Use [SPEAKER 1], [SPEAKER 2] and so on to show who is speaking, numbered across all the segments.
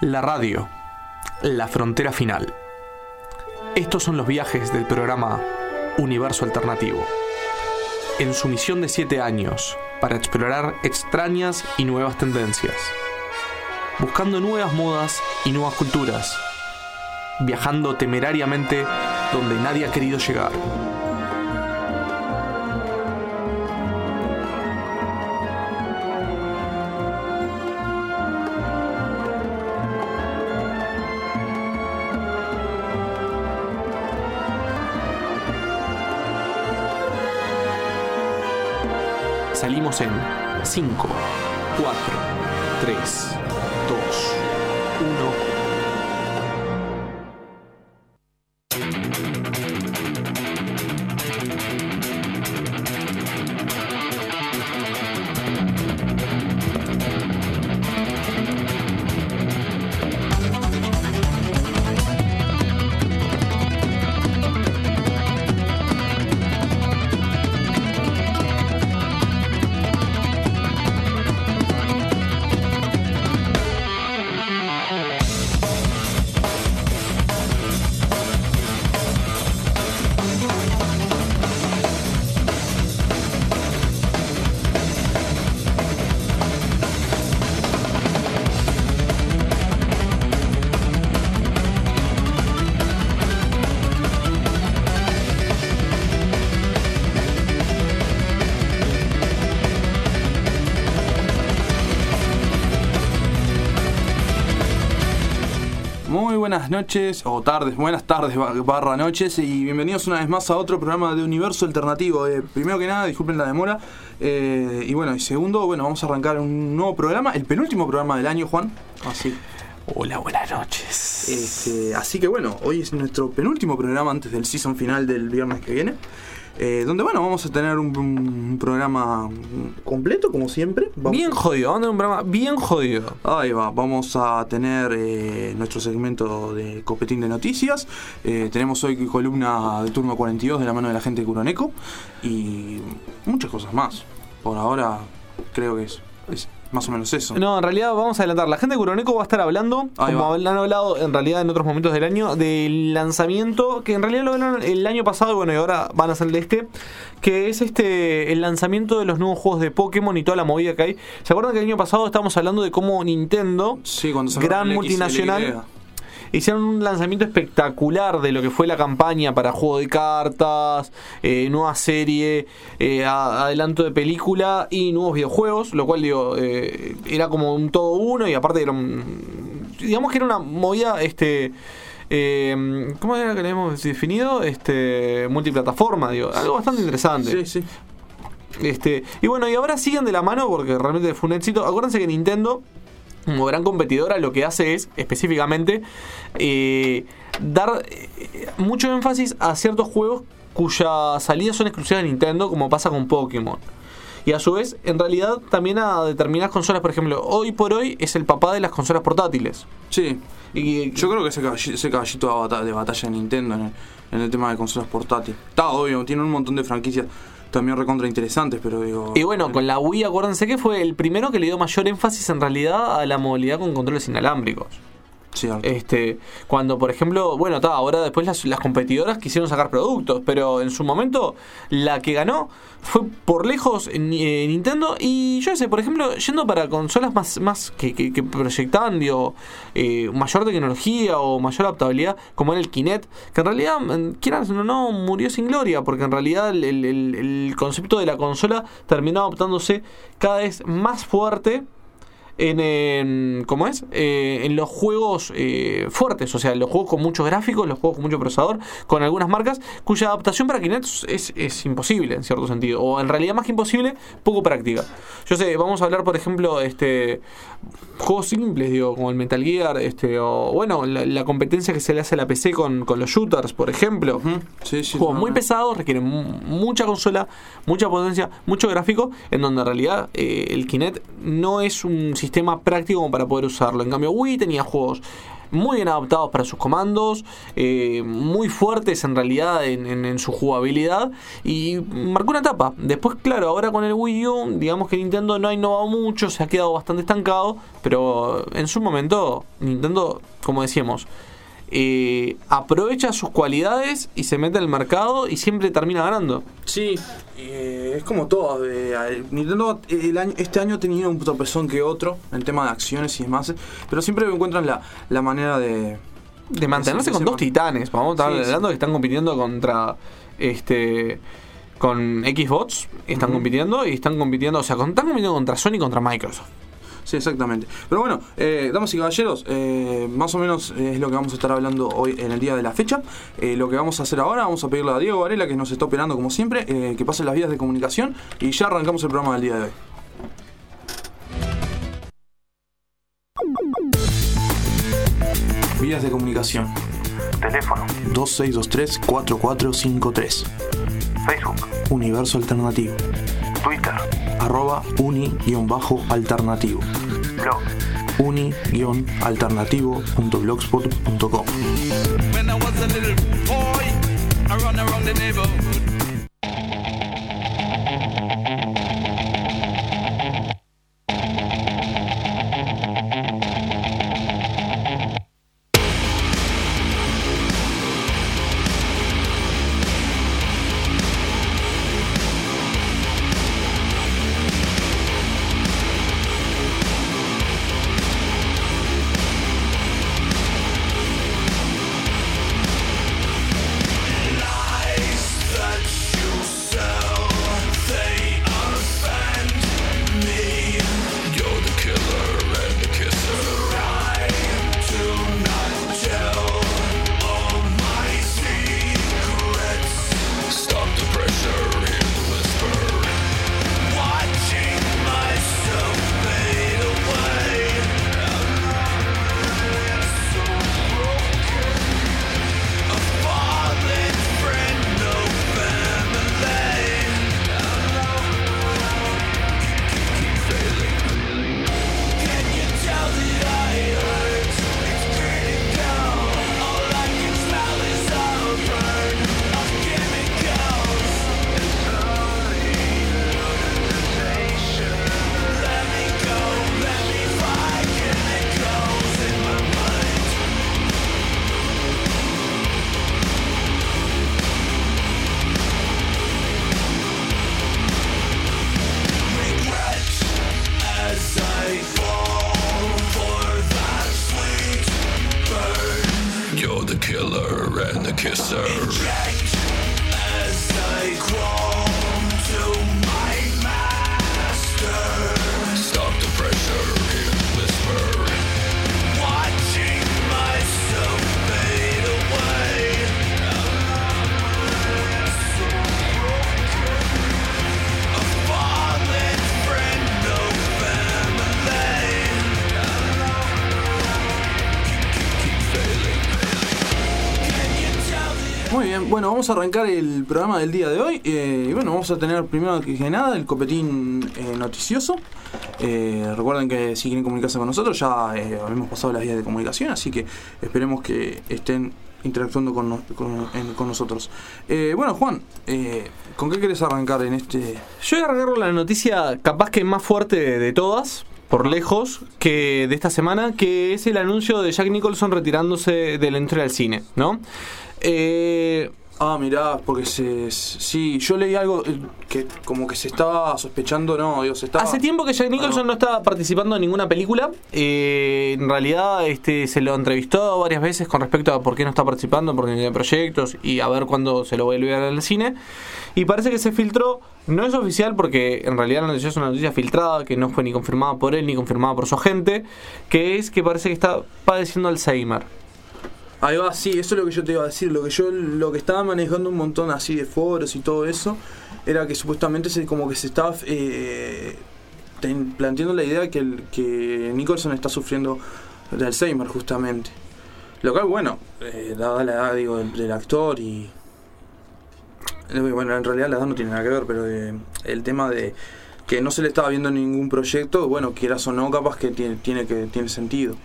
[SPEAKER 1] La radio, la frontera final. Estos son los viajes del programa Universo Alternativo. En su misión de 7 años, para explorar extrañas y nuevas tendencias. Buscando nuevas modas y nuevas culturas. Viajando temerariamente donde nadie ha querido llegar. Salimos en 5, 4, 3, 2, 1...
[SPEAKER 2] Buenas noches, o tardes, buenas tardes barra noches, y bienvenidos una vez más a otro programa de Universo Alternativo. Primero que nada, disculpen la demora, y bueno, y segundo, vamos a arrancar un nuevo programa, el penúltimo programa del año, Juan. Así.
[SPEAKER 1] Hola, buenas noches.
[SPEAKER 2] Así que bueno, hoy es nuestro penúltimo programa antes del season final del viernes que viene. Donde vamos a tener un programa completo como siempre.
[SPEAKER 1] Bien jodido, vamos a tener un programa bien jodido.
[SPEAKER 2] Ahí va, vamos a tener nuestro segmento de copetín de noticias. Tenemos hoy columna de turno 42 de la mano de la gente de Curoneco y muchas cosas más. Por ahora creo que es más o menos eso.
[SPEAKER 1] No, en realidad vamos a adelantar. La gente de Curoneco va a estar hablando, como han hablado en realidad en otros momentos del año, del lanzamiento, que en realidad lo vieron el año pasado, y ahora van a ser el de que es el lanzamiento de los nuevos juegos de Pokémon y toda la movida que hay. ¿Se acuerdan que el año pasado estábamos hablando de cómo Nintendo, gran multinacional, hicieron un lanzamiento espectacular de lo que fue la campaña para juego de cartas, nueva serie, adelanto de película y nuevos videojuegos, lo cual era como un todo uno, y aparte era digamos que era una movida ¿cómo era que le hemos definido? Multiplataforma, algo bastante interesante.
[SPEAKER 2] Sí.
[SPEAKER 1] Y bueno, y ahora siguen de la mano porque realmente fue un éxito. Acuérdense que Nintendo, como gran competidora, lo que hace es específicamente dar mucho énfasis a ciertos juegos cuyas salidas son exclusivas de Nintendo, como pasa con Pokémon. Y a su vez, en realidad, también a determinadas consolas. Por ejemplo, hoy por hoy es el papá de las consolas portátiles.
[SPEAKER 2] Sí. Y yo creo que ese caballito de batalla de Nintendo en el tema de consolas portátiles. Está obvio, tiene un montón de franquicias también recontra interesantes, pero digo...
[SPEAKER 1] Y bueno, con la Wii, acuérdense que fue el primero que le dio mayor énfasis en realidad a la movilidad con controles inalámbricos.
[SPEAKER 2] Cierto.
[SPEAKER 1] Cuando, por ejemplo, ahora después las competidoras quisieron sacar productos, pero en su momento la que ganó fue por lejos Nintendo. Y yo sé, por ejemplo, yendo para consolas más que proyectaban mayor tecnología o mayor adaptabilidad, como era el Kinect, que en realidad, quieran o no, murió sin gloria, porque en realidad el concepto de la consola terminó adaptándose cada vez más fuerte en los juegos fuertes, o sea, los juegos con muchos gráficos, los juegos con mucho procesador, con algunas marcas cuya adaptación para Kinect es imposible en cierto sentido, o en realidad más que imposible, poco práctica. Yo sé, vamos a hablar por ejemplo juegos simples, como el Metal Gear, o la competencia que se le hace a la PC con los shooters, por ejemplo.
[SPEAKER 2] Sí,
[SPEAKER 1] juegos muy pesados, requieren mucha consola, mucha potencia, mucho gráfico, en donde en realidad el Kinect no es un sistema práctico como para poder usarlo. En cambio, Wii tenía juegos muy bien adaptados para sus comandos, muy fuertes en realidad en su jugabilidad, y marcó una etapa. Después, claro, ahora con el Wii U, digamos que Nintendo no ha innovado mucho, se ha quedado bastante estancado, pero en su momento Nintendo, como decíamos, aprovecha sus cualidades y se mete al mercado y siempre termina ganando.
[SPEAKER 2] Sí, es como todo. Nintendo este año ha tenido un tropezón que otro en tema de acciones y demás, pero siempre encuentran la manera de
[SPEAKER 1] mantenerse con dos titanes. Vamos a estar hablando que están compitiendo contra con Xbox, están compitiendo y están compitiendo, o sea, están compitiendo contra Sony y contra Microsoft.
[SPEAKER 2] Sí, exactamente. Pero bueno, damas y caballeros, más o menos es lo que vamos a estar hablando hoy en el día de la fecha. Lo que vamos a hacer ahora, vamos a pedirle a Diego Varela, que nos está operando como siempre, que pase las vías de comunicación y ya arrancamos el programa del día de hoy. Vías de comunicación.
[SPEAKER 3] Teléfono
[SPEAKER 2] 2623-4453.
[SPEAKER 3] Facebook,
[SPEAKER 2] Universo Alternativo.
[SPEAKER 3] Twitter,
[SPEAKER 2] @uni_alternativo.
[SPEAKER 3] blog
[SPEAKER 2] uni-alternativo.blogspot.com.
[SPEAKER 4] When I was a little boy, I run around the neighborhood.
[SPEAKER 2] Muy bien, bueno, vamos a arrancar el programa del día de hoy. Y bueno, vamos a tener primero que nada el copetín noticioso. Recuerden que si quieren comunicarse con nosotros ya hemos pasado las vías de comunicación, así que esperemos que estén interactuando con nosotros. Bueno, Juan, ¿con qué querés arrancar en este...?
[SPEAKER 1] Yo voy a arrancar con la noticia capaz que más fuerte de todas, por lejos, que de esta semana, que es el anuncio de Jack Nicholson retirándose de la entrega al cine, ¿no?
[SPEAKER 2] Mirá, porque sí, yo leí algo que como que se estaba sospechando, no, digo, se estaba...
[SPEAKER 1] Hace tiempo que Jack Nicholson no estaba participando en ninguna película. En realidad se lo entrevistó varias veces con respecto a por qué no está participando, porque tiene proyectos y a ver cuándo se lo vuelve a ver al cine. Y parece que se filtró, no es oficial porque en realidad la noticia es una noticia filtrada que no fue ni confirmada por él ni confirmada por su agente, que es que parece que está padeciendo Alzheimer.
[SPEAKER 2] Ahí va, sí, eso es lo que yo te iba a decir. Lo que estaba manejando un montón así de foros y todo eso era que supuestamente como que se estaba planteando la idea que Nicholson está sufriendo de Alzheimer justamente. Lo cual, bueno, dada la edad, digo, del actor y... Bueno, en realidad la edad no tiene nada que ver, pero el tema de que no se le estaba viendo ningún proyecto, bueno, quieras o no, capaz que tiene sentido. O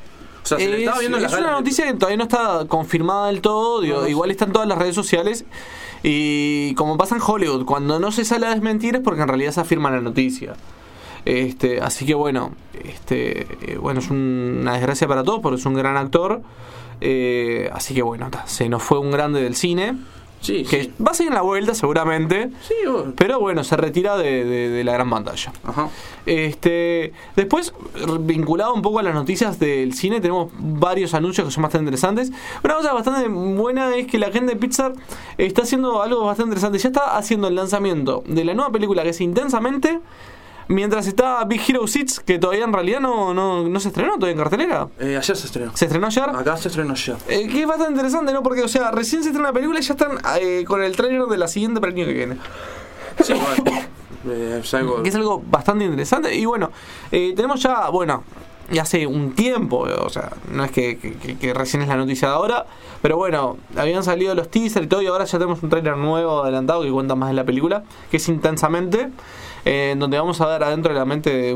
[SPEAKER 2] sea, se le estaba viendo en las
[SPEAKER 1] es una
[SPEAKER 2] galas.
[SPEAKER 1] noticia que todavía no está confirmada del todo, digo,
[SPEAKER 2] No,
[SPEAKER 1] igual
[SPEAKER 2] sí.
[SPEAKER 1] está en todas las redes sociales. Y como pasa en Hollywood, cuando no se sale a desmentir es porque en realidad se afirma la noticia. Así que bueno, bueno, es una desgracia para todos porque es un gran actor. Así que bueno, se nos fue un grande del cine.
[SPEAKER 2] Sí,
[SPEAKER 1] Que
[SPEAKER 2] sí.
[SPEAKER 1] va a seguir en la vuelta seguramente.
[SPEAKER 2] Sí, bueno.
[SPEAKER 1] Pero bueno, se retira de la gran pantalla.
[SPEAKER 2] Ajá.
[SPEAKER 1] Después, vinculado un poco a las noticias del cine, tenemos varios anuncios que son bastante interesantes. Una cosa bastante buena es que la gente de Pixar está haciendo algo bastante interesante. Ya está haciendo el lanzamiento de la nueva película que es Intensamente, mientras está Big Hero 6, que todavía en realidad no se estrenó todavía en cartelera.
[SPEAKER 2] Ayer se estrenó.
[SPEAKER 1] ¿Se estrenó ayer?
[SPEAKER 2] Acá se estrenó ayer.
[SPEAKER 1] Que es bastante interesante, ¿no? Porque, o sea, recién se estrena la película y ya están con el tráiler de la siguiente para el año que viene.
[SPEAKER 2] Sí, bueno. Es algo.
[SPEAKER 1] Que es algo bastante interesante. Y bueno, tenemos ya, bueno, y hace un tiempo, o sea, no es que recién es la noticia de ahora, pero bueno, habían salido los teasers y todo, y ahora ya tenemos un tráiler nuevo adelantado que cuenta más de la película, que es Intensamente, en donde vamos a ver adentro de la mente de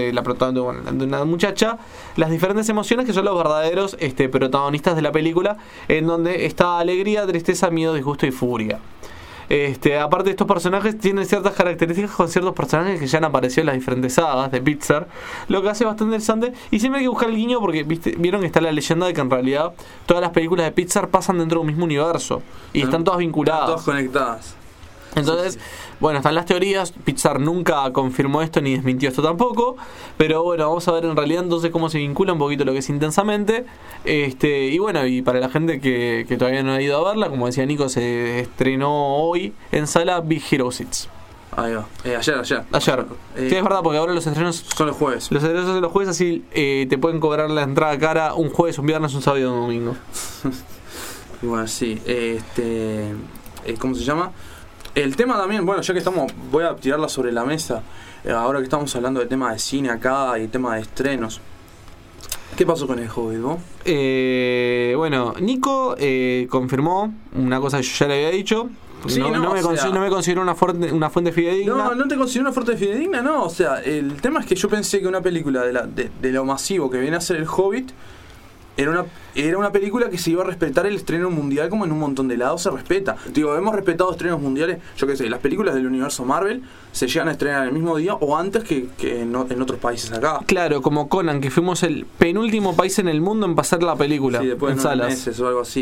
[SPEAKER 1] una muchacha las diferentes emociones que son los verdaderos protagonistas de la película, en donde está alegría, tristeza, miedo, disgusto y furia. Aparte de estos personajes, tienen ciertas características con ciertos personajes que ya han aparecido en las diferentes sagas de Pixar, lo que hace bastante interesante. Y siempre hay que buscar el guiño porque vieron que está la leyenda de que en realidad todas las películas de Pixar pasan dentro de un mismo universo y están todas vinculadas.
[SPEAKER 2] Todas conectadas.
[SPEAKER 1] Entonces, bueno, están las teorías. Pixar nunca confirmó esto ni desmintió esto tampoco. Pero bueno, vamos a ver en realidad entonces cómo se vincula un poquito lo que es Intensamente. Y bueno, y para la gente que todavía no ha ido a verla, como decía Nico, se estrenó hoy en sala Big Hero 6.
[SPEAKER 2] Ahí va. Ayer.
[SPEAKER 1] Ayer. Sí, es verdad, porque ahora los estrenos
[SPEAKER 2] Son los jueves.
[SPEAKER 1] son los jueves, así te pueden cobrar la entrada cara un jueves, un viernes, un sábado y un domingo.
[SPEAKER 2] Y bueno, sí. ¿Cómo se llama? El tema también, bueno, ya que estamos, voy a tirarla sobre la mesa. Ahora que estamos hablando de tema de cine acá y tema de estrenos. ¿Qué pasó con el Hobbit, vos?
[SPEAKER 1] Bueno, Nico confirmó una cosa que yo ya le había dicho.
[SPEAKER 2] Sí,
[SPEAKER 1] no me considero una fuente fidedigna.
[SPEAKER 2] No te considero una fuente fidedigna, no. O sea, el tema es que yo pensé que una película de lo masivo que viene a ser el Hobbit era una película que se iba a respetar el estreno mundial como en un montón de lados se respeta. Digo, hemos respetado estrenos mundiales, yo qué sé, las películas del universo Marvel se llegan a estrenar el mismo día o antes que en otros países acá.
[SPEAKER 1] Claro, como Conan, que fuimos el penúltimo país en el mundo en pasar la película
[SPEAKER 2] Sí, después
[SPEAKER 1] en
[SPEAKER 2] de 9
[SPEAKER 1] salas.
[SPEAKER 2] meses o algo así.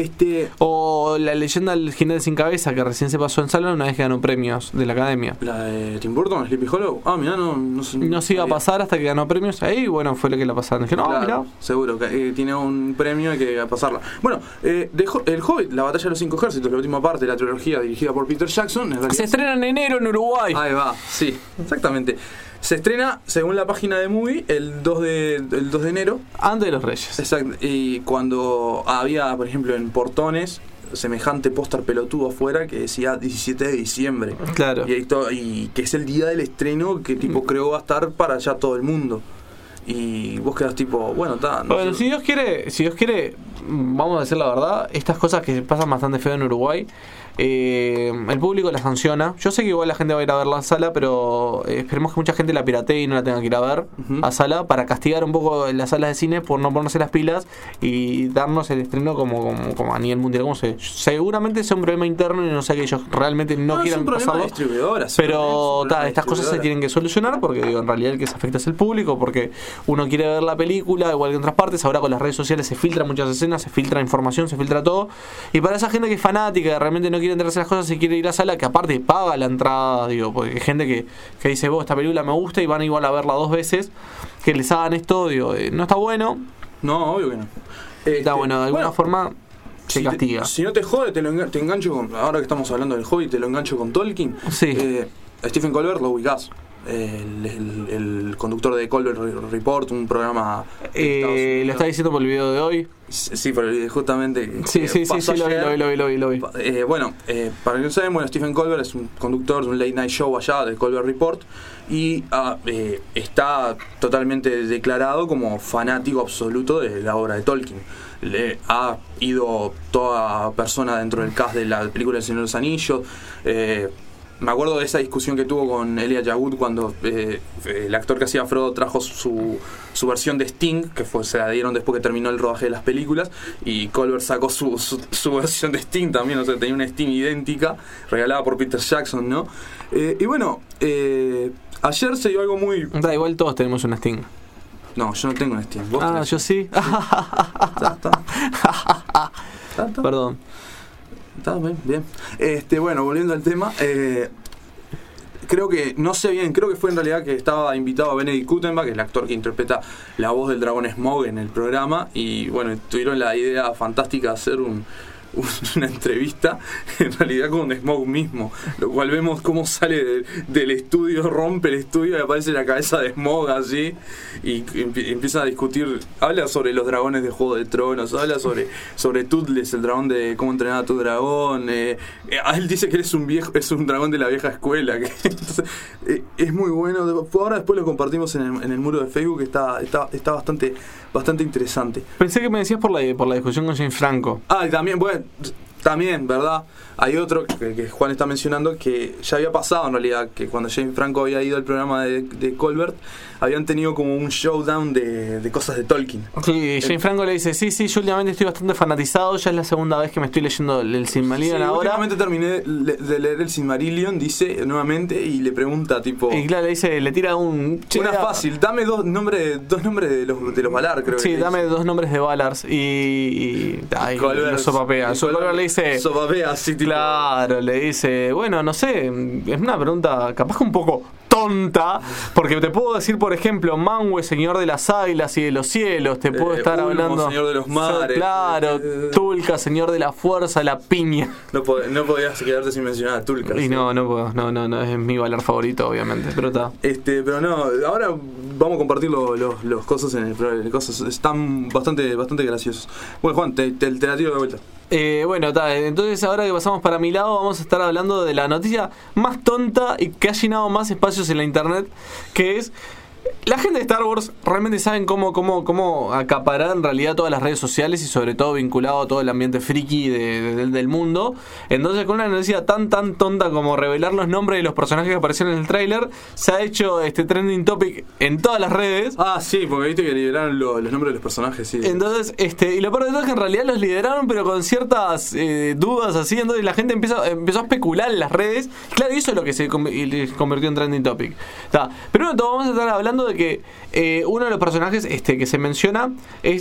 [SPEAKER 1] O la leyenda del jinete sin cabeza, que recién se pasó en salas una vez que ganó premios de la academia.
[SPEAKER 2] La de Tim Burton, Sleepy Hollow. Mirá, no sé.
[SPEAKER 1] No se iba a pasar hasta que ganó premios ahí, bueno, fue lo que la pasaron. Dije, no,
[SPEAKER 2] Claro,
[SPEAKER 1] mirá.
[SPEAKER 2] seguro que tiene un premio y que pasarla. Bueno, el Hobbit, la batalla de los 5 ejércitos, la última parte de la trilogía dirigida por Peter Jackson. En realidad,
[SPEAKER 1] Se estrena en enero en Uruguay.
[SPEAKER 2] ahí va, sí, exactamente. Se estrena, según la página de Movie, el 2 de enero.
[SPEAKER 1] Antes de los Reyes.
[SPEAKER 2] Exacto. Y cuando había, por ejemplo, en portones, semejante póster pelotudo afuera que decía 17 de diciembre.
[SPEAKER 1] Claro.
[SPEAKER 2] Y que es el día del estreno que tipo creo va a estar para allá todo el mundo. Y vos quedás tipo, bueno, está.
[SPEAKER 1] Bueno, si Dios quiere, vamos a decir la verdad, estas cosas que pasan bastante feo en Uruguay, el público las sanciona. Yo sé que igual la gente va a ir a ver la sala, pero esperemos que mucha gente la piratee y no la tenga que ir a ver a sala, para castigar un poco las salas de cine por no ponerse las pilas y darnos el estreno como a nivel mundial. Seguramente sea un problema interno y no sé que ellos realmente no quieran
[SPEAKER 2] es un problema
[SPEAKER 1] pasarlo.
[SPEAKER 2] de distribuidoras.
[SPEAKER 1] Pero
[SPEAKER 2] Es un problema de
[SPEAKER 1] estas cosas se
[SPEAKER 2] distribuidoras.
[SPEAKER 1] tienen que solucionar porque digo, en realidad el que se afecta es el público, porque uno quiere ver la película igual que en otras partes. Ahora con las redes sociales se filtran muchas escenas, se filtra información, se filtra todo, y para esa gente que es fanática, que realmente no quiere enterarse de las cosas y quiere ir a sala, que aparte paga la entrada, digo, porque hay gente que dice, vos, esta película me gusta y van igual a verla 2 veces, que les hagan esto, digo, no está bueno.
[SPEAKER 2] No, obvio que no.
[SPEAKER 1] Está bueno, de alguna forma se castiga.
[SPEAKER 2] Si no te jode, te engancho con. Ahora que estamos hablando del Hobbit, te lo engancho con Tolkien.
[SPEAKER 1] Sí.
[SPEAKER 2] Stephen Colbert lo ubicás. El conductor de Colbert Report, un programa. de Estados Unidos.
[SPEAKER 1] Lo está diciendo por el video de hoy.
[SPEAKER 2] Sí, pero justamente.
[SPEAKER 1] Sí,
[SPEAKER 2] pasó
[SPEAKER 1] lo
[SPEAKER 2] ayer.
[SPEAKER 1] vi.
[SPEAKER 2] Bueno, para que no saben, Stephen Colbert es un conductor de un late night show allá de Colbert Report y está totalmente declarado como fanático absoluto de la obra de Tolkien. Le ha ido toda persona dentro del cast de la película El Señor de los Anillos. me acuerdo de esa discusión que tuvo con Elijah Wood cuando el actor que hacía Frodo trajo su versión de Sting, que se la dieron después que terminó el rodaje de las películas, y Colbert sacó su versión de Sting también, o sea, tenía una Sting idéntica, regalada por Peter Jackson, ¿no? Y bueno, ayer se dio algo muy...
[SPEAKER 1] Da igual, todos tenemos una Sting.
[SPEAKER 2] No, yo no tengo una Sting. ¿Vos tenés?
[SPEAKER 1] Yo sí.
[SPEAKER 2] ¿Está?
[SPEAKER 1] Perdón.
[SPEAKER 2] Está bien. Bueno, volviendo al tema, creo que, no sé bien, creo que fue en realidad que estaba invitado a Benedict Cumberbatch, que es el actor que interpreta la voz del dragón Smaug en el programa, y bueno, tuvieron la idea fantástica de hacer una entrevista en realidad con Smaug mismo, lo cual vemos cómo sale del estudio, rompe el estudio y aparece la cabeza de Smaug así y empieza a discutir, habla sobre los dragones de Juego de Tronos, habla sobre Toothless, el dragón de cómo entrenar a tu dragón, él dice que él es un dragón de la vieja escuela, que entonces, es muy bueno. Ahora después lo compartimos en el muro de Facebook, que está bastante interesante.
[SPEAKER 1] Pensé que me decías por la discusión con James Franco.
[SPEAKER 2] Y también, ¿verdad? Hay otro que Juan está mencionando que ya había pasado en realidad, que cuando James Franco había ido al programa de Colbert, habían tenido como un showdown de cosas de Tolkien.
[SPEAKER 1] Sí, James Franco le dice, sí, yo últimamente estoy bastante fanatizado, ya es la segunda vez que me estoy leyendo el Silmarillion ahora.
[SPEAKER 2] Últimamente terminé de leer el Silmarillion, dice nuevamente, y le pregunta tipo...
[SPEAKER 1] Y claro, le tira una
[SPEAKER 2] fácil, dame dos nombres de los Valar, creo.
[SPEAKER 1] Sí, dame dos nombres de Valars y lo sopapea. Colbert le dice...
[SPEAKER 2] Sopapea, sí, tipo...
[SPEAKER 1] Claro, le dice, bueno, no sé, es una pregunta capaz que un poco tonta, porque te puedo decir, por ejemplo, Manwë, señor de las águilas y de los cielos, te puedo estar
[SPEAKER 2] Ulmo,
[SPEAKER 1] hablando,
[SPEAKER 2] señor de los mares,
[SPEAKER 1] claro, Tulka, señor de la fuerza, la piña.
[SPEAKER 2] No podías quedarte sin mencionar a Tulka.
[SPEAKER 1] Y
[SPEAKER 2] ¿sí?
[SPEAKER 1] no puedo, no, es mi Valar favorito, obviamente, pero está.
[SPEAKER 2] Pero no, ahora vamos a compartir los cosas en el cosas, están bastante graciosos. Bueno, Juan, te la tiro de vuelta.
[SPEAKER 1] Bueno, entonces ahora que pasamos para mi lado, vamos a estar hablando de la noticia más tonta y que ha llenado más espacios en la internet, que es... La gente de Star Wars realmente saben cómo acaparar en realidad todas las redes sociales y sobre todo vinculado a todo el ambiente friki del mundo. Entonces, con una noticia tan tonta como revelar los nombres de los personajes que aparecieron en el tráiler, se ha hecho trending topic en todas las redes.
[SPEAKER 2] Sí, porque viste que liberaron los nombres de los personajes, sí.
[SPEAKER 1] Entonces, y lo peor de todo es que en realidad los lideraron, pero con ciertas dudas así. Entonces la gente empezó a especular en las redes. Claro, y eso es lo que se convirtió en trending topic. Pero bueno, vamos a estar hablando de que uno de los personajes que se menciona es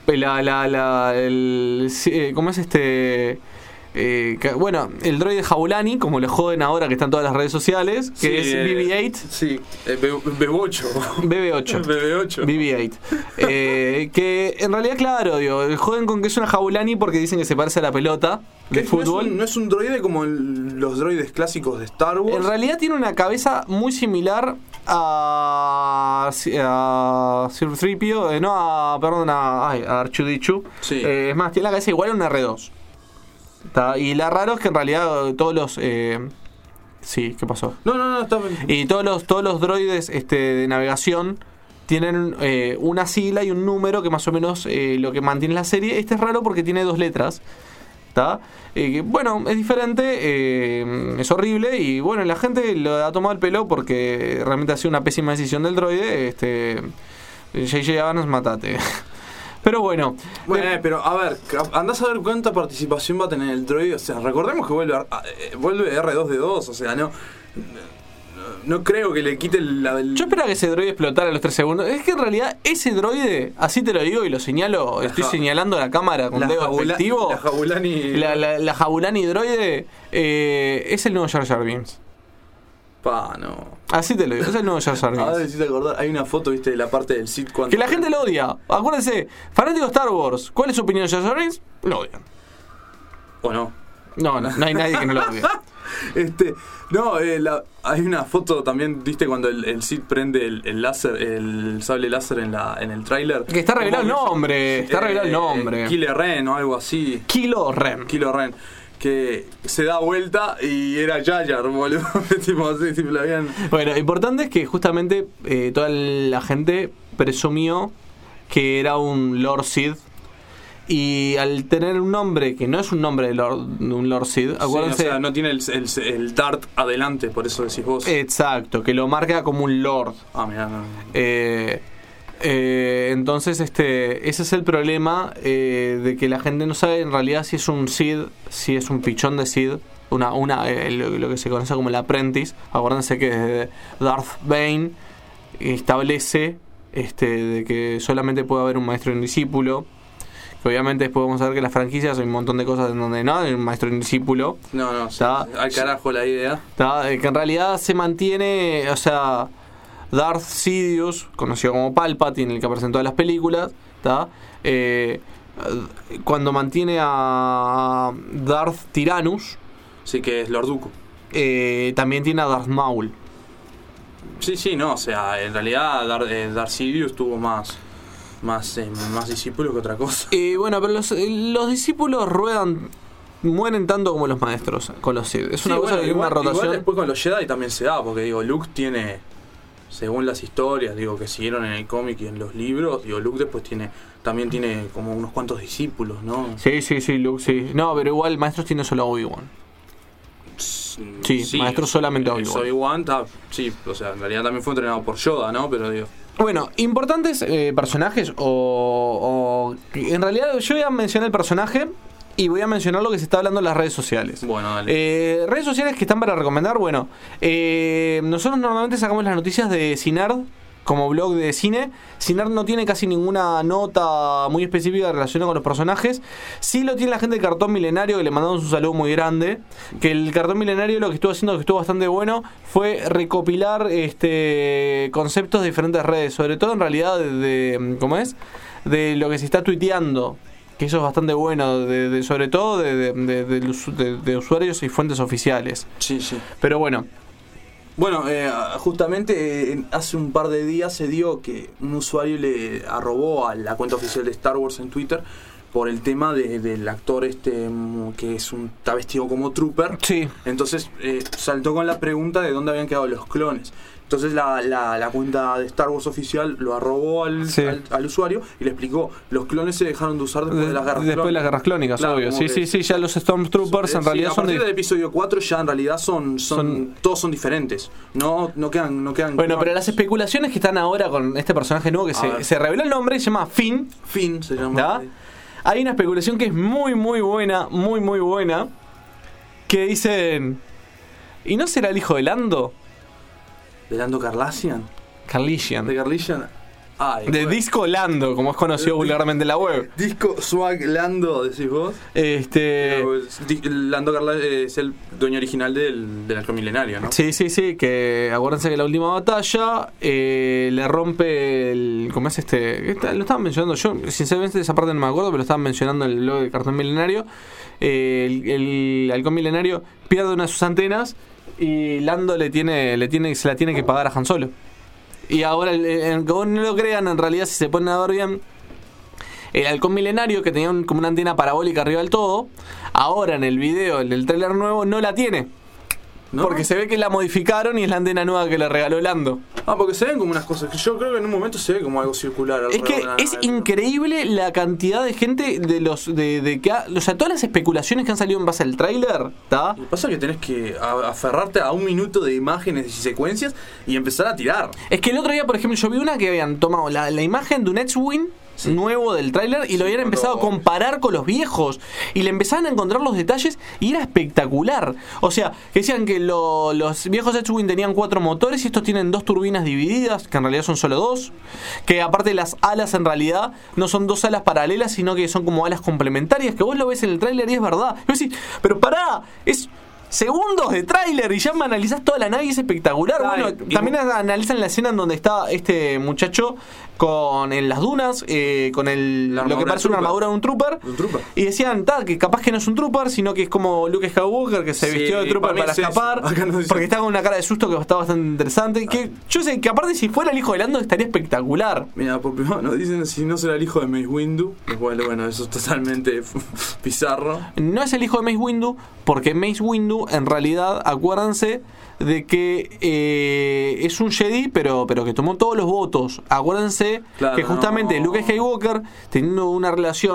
[SPEAKER 1] ¿cómo es bueno, el droide Jabulani, como le joden ahora que están todas las redes sociales, que es BB-8.
[SPEAKER 2] Sí, BB-8.
[SPEAKER 1] BB-8. BB-8. Que en realidad, claro, joden con que es una Jabulani porque dicen que se parece a la pelota de fútbol.
[SPEAKER 2] No es un droide como los droides clásicos de Star Wars.
[SPEAKER 1] En realidad tiene una cabeza muy similar a C-3PO, a R2-D2.
[SPEAKER 2] Sí.
[SPEAKER 1] Es más, tiene la cabeza igual a un R2. Y la raro es que en realidad todos los... sí, ¿qué pasó?
[SPEAKER 2] No, está bien.
[SPEAKER 1] Y todos los droides de navegación tienen una sigla y un número que más o menos lo que mantiene la serie. Es raro porque tiene 2 letras. Bueno, es diferente, es horrible y bueno, la gente lo ha tomado el pelo porque realmente ha sido una pésima decisión del droide. J.J. Abrams, matate. Pero bueno.
[SPEAKER 2] Pero a ver, andás a ver cuánta participación va a tener el droide. O sea, recordemos que vuelve R2D2, o sea, no creo que le quite Yo
[SPEAKER 1] esperaba que ese droide explotara a los 3 segundos. Es que en realidad ese droide, así te lo digo y lo señalo, estoy señalando a la cámara con dedo efectivo.
[SPEAKER 2] La Jabulani.
[SPEAKER 1] La Jabulani droide es el nuevo Jar Jar Binks.
[SPEAKER 2] No.
[SPEAKER 1] Así te lo digo, es el nuevo Jar Jar Binks.
[SPEAKER 2] Ahora necesito acordar, hay una foto, viste, de la parte del Sith cuando...
[SPEAKER 1] Que la gente lo odia. Acuérdense, fanático de Star Wars, ¿cuál es su opinión de Jar Jar Binks? Lo odian.
[SPEAKER 2] ¿O no?
[SPEAKER 1] No hay nadie que no lo odie.
[SPEAKER 2] Hay una foto también, viste, cuando el Sith prende el láser, el sable láser en el tráiler.
[SPEAKER 1] Que está revelado el nombre, el nombre.
[SPEAKER 2] Kylo Ren o algo así.
[SPEAKER 1] Kylo Ren.
[SPEAKER 2] Que se da vuelta y era Jar Jar, boludo. Lo habían...
[SPEAKER 1] Bueno, lo importante es que justamente toda la gente presumió que era un Lord Sith. Y al tener un nombre que no es un nombre de un Lord Sid, acuérdense.
[SPEAKER 2] Sí, o sea, no tiene el Dart adelante, por eso decís vos.
[SPEAKER 1] Exacto, que lo marca como un Lord.
[SPEAKER 2] Mirá, no.
[SPEAKER 1] Entonces ese es el problema, de que la gente no sabe en realidad si es un Sid, si es un pichón de Sid, lo que se conoce como el Apprentice. Acuérdense que desde Darth Bane establece de que solamente puede haber un maestro y un discípulo. Que obviamente después vamos a ver que en las franquicias hay un montón de cosas en donde no hay un maestro y un discípulo.
[SPEAKER 2] No, al carajo la idea.
[SPEAKER 1] Que en realidad se mantiene, o sea, Darth Sidious, conocido como Palpatine, el que aparece en todas las películas, cuando mantiene a Darth Tyrannus,
[SPEAKER 2] sí, que es Lord Dooku.
[SPEAKER 1] también tiene a Darth Maul.
[SPEAKER 2] Sí, no, o sea, en realidad Darth Sidious tuvo más discípulos que otra cosa.
[SPEAKER 1] Bueno, pero los discípulos mueren tanto como los maestros con los Sith. Es una cosa que
[SPEAKER 2] igual,
[SPEAKER 1] una rotación.
[SPEAKER 2] Igual después con los Jedi también se da, porque Luke tiene, según las historias, que siguieron en el cómic y en los libros, Luke después también tiene como unos cuantos discípulos, ¿no?
[SPEAKER 1] Sí, Luke, sí. No, pero igual maestros tiene solo Obi-Wan. Sí, maestros solamente Obi-Wan.
[SPEAKER 2] Obi-Wan, sí, o sea, en realidad también fue entrenado por Yoda, ¿no? Pero
[SPEAKER 1] bueno, importantes personajes o en realidad yo voy a mencionar el personaje y voy a mencionar lo que se está hablando en las redes sociales.
[SPEAKER 2] Bueno, dale.
[SPEAKER 1] Redes sociales que están para recomendar. Bueno, nosotros normalmente sacamos las noticias de Cinerd como blog de cine. Cinerd no tiene casi ninguna nota muy específica relacionada con los personajes. Sí lo tiene la gente del Cartón Milenario, que le mandamos un saludo muy grande. Que el Cartón Milenario lo que estuvo haciendo, que estuvo bastante bueno, fue recopilar conceptos de diferentes redes, sobre todo en realidad de lo que se está tuiteando, que eso es bastante bueno, sobre todo de usuarios y fuentes oficiales.
[SPEAKER 2] Sí.
[SPEAKER 1] Pero bueno,
[SPEAKER 2] justamente hace un par de días se dio que un usuario le arrobó a la cuenta oficial de Star Wars en Twitter por el tema del actor que está vestido como Trooper.
[SPEAKER 1] Sí.
[SPEAKER 2] Entonces saltó con la pregunta de dónde habían quedado los clones. Entonces la cuenta de Star Wars oficial lo arrobó al usuario y le explicó: los clones se dejaron de usar después de las guerras clónicas.
[SPEAKER 1] Después de las guerras clónicas,
[SPEAKER 2] claro,
[SPEAKER 1] obvio. Sí, ya los Stormtroopers en realidad
[SPEAKER 2] a partir del episodio 4 ya en realidad todos son diferentes. No quedan
[SPEAKER 1] bueno,
[SPEAKER 2] clones.
[SPEAKER 1] pero las especulaciones que están ahora con este personaje nuevo que se reveló el nombre, se llama Finn.
[SPEAKER 2] Finn se llama.
[SPEAKER 1] Hay una especulación que es muy buena, muy buena, que dicen: ¿y no será el hijo de Lando?
[SPEAKER 2] ¿De Lando Carlisian?
[SPEAKER 1] Carlisian.
[SPEAKER 2] ¿De Carlisian?
[SPEAKER 1] De Disco Lando, como es conocido vulgarmente en la web.
[SPEAKER 2] Disco Swag Lando, decís vos. Lando es el dueño original del Halcón Milenario, ¿no?
[SPEAKER 1] Sí, que acuérdense que la última batalla le rompe el... ¿Cómo es lo estaban mencionando yo, sinceramente esa parte no me acuerdo, pero lo estaban mencionando en el blog de Cartón Milenario. El Halcón Milenario pierde una de sus antenas y Lando se la tiene que pagar a Han Solo. Y ahora, como no lo crean, en realidad si se ponen a ver bien, el Halcón Milenario, que tenía como una antena parabólica arriba del todo, ahora en el video, en el trailer nuevo, no la tiene. ¿No? Porque se ve que la modificaron y es la antena nueva que le regaló Lando.
[SPEAKER 2] Porque se ven como unas cosas que yo creo que en un momento se ve como algo circular.
[SPEAKER 1] Es que es increíble la cantidad de gente o sea, todas las especulaciones que han salido en base al tráiler, ¿está?
[SPEAKER 2] Lo que pasa es que tenés que aferrarte a un minuto de imágenes y secuencias y empezar a tirar.
[SPEAKER 1] Es que el otro día, por ejemplo, yo vi una que habían tomado la imagen de un X-Wing nuevo del tráiler y lo habían empezado a comparar con los viejos y le empezaban a encontrar los detalles y era espectacular. O sea, que decían que los viejos X-Wing tenían 4 motores y estos tienen 2 turbinas divididas, que en realidad son solo 2, que aparte las alas en realidad no son 2 alas paralelas, sino que son como alas complementarias, que vos lo ves en el tráiler y es verdad. Y vos decís, pero pará, es segundos de tráiler y ya me analizás toda la nave y es espectacular. Bueno, también analizan la escena en donde está este muchacho en las dunas, con lo que parece una armadura de un trooper. Y decían que capaz que no es un trooper, sino que es como Luke Skywalker, que se vistió de trooper para escapar, porque está con una cara de susto que está bastante interesante. Que yo sé que aparte si fuera el hijo de Lando estaría espectacular.
[SPEAKER 2] Mira, por primero nos dicen si no será el hijo de Mace Windu, bueno, eso es totalmente bizarro.
[SPEAKER 1] No es el hijo de Mace Windu, porque Mace Windu en realidad, acuérdense de que es un Jedi, pero que tomó todos los votos. Acuérdense que justamente Luke Skywalker, teniendo una relación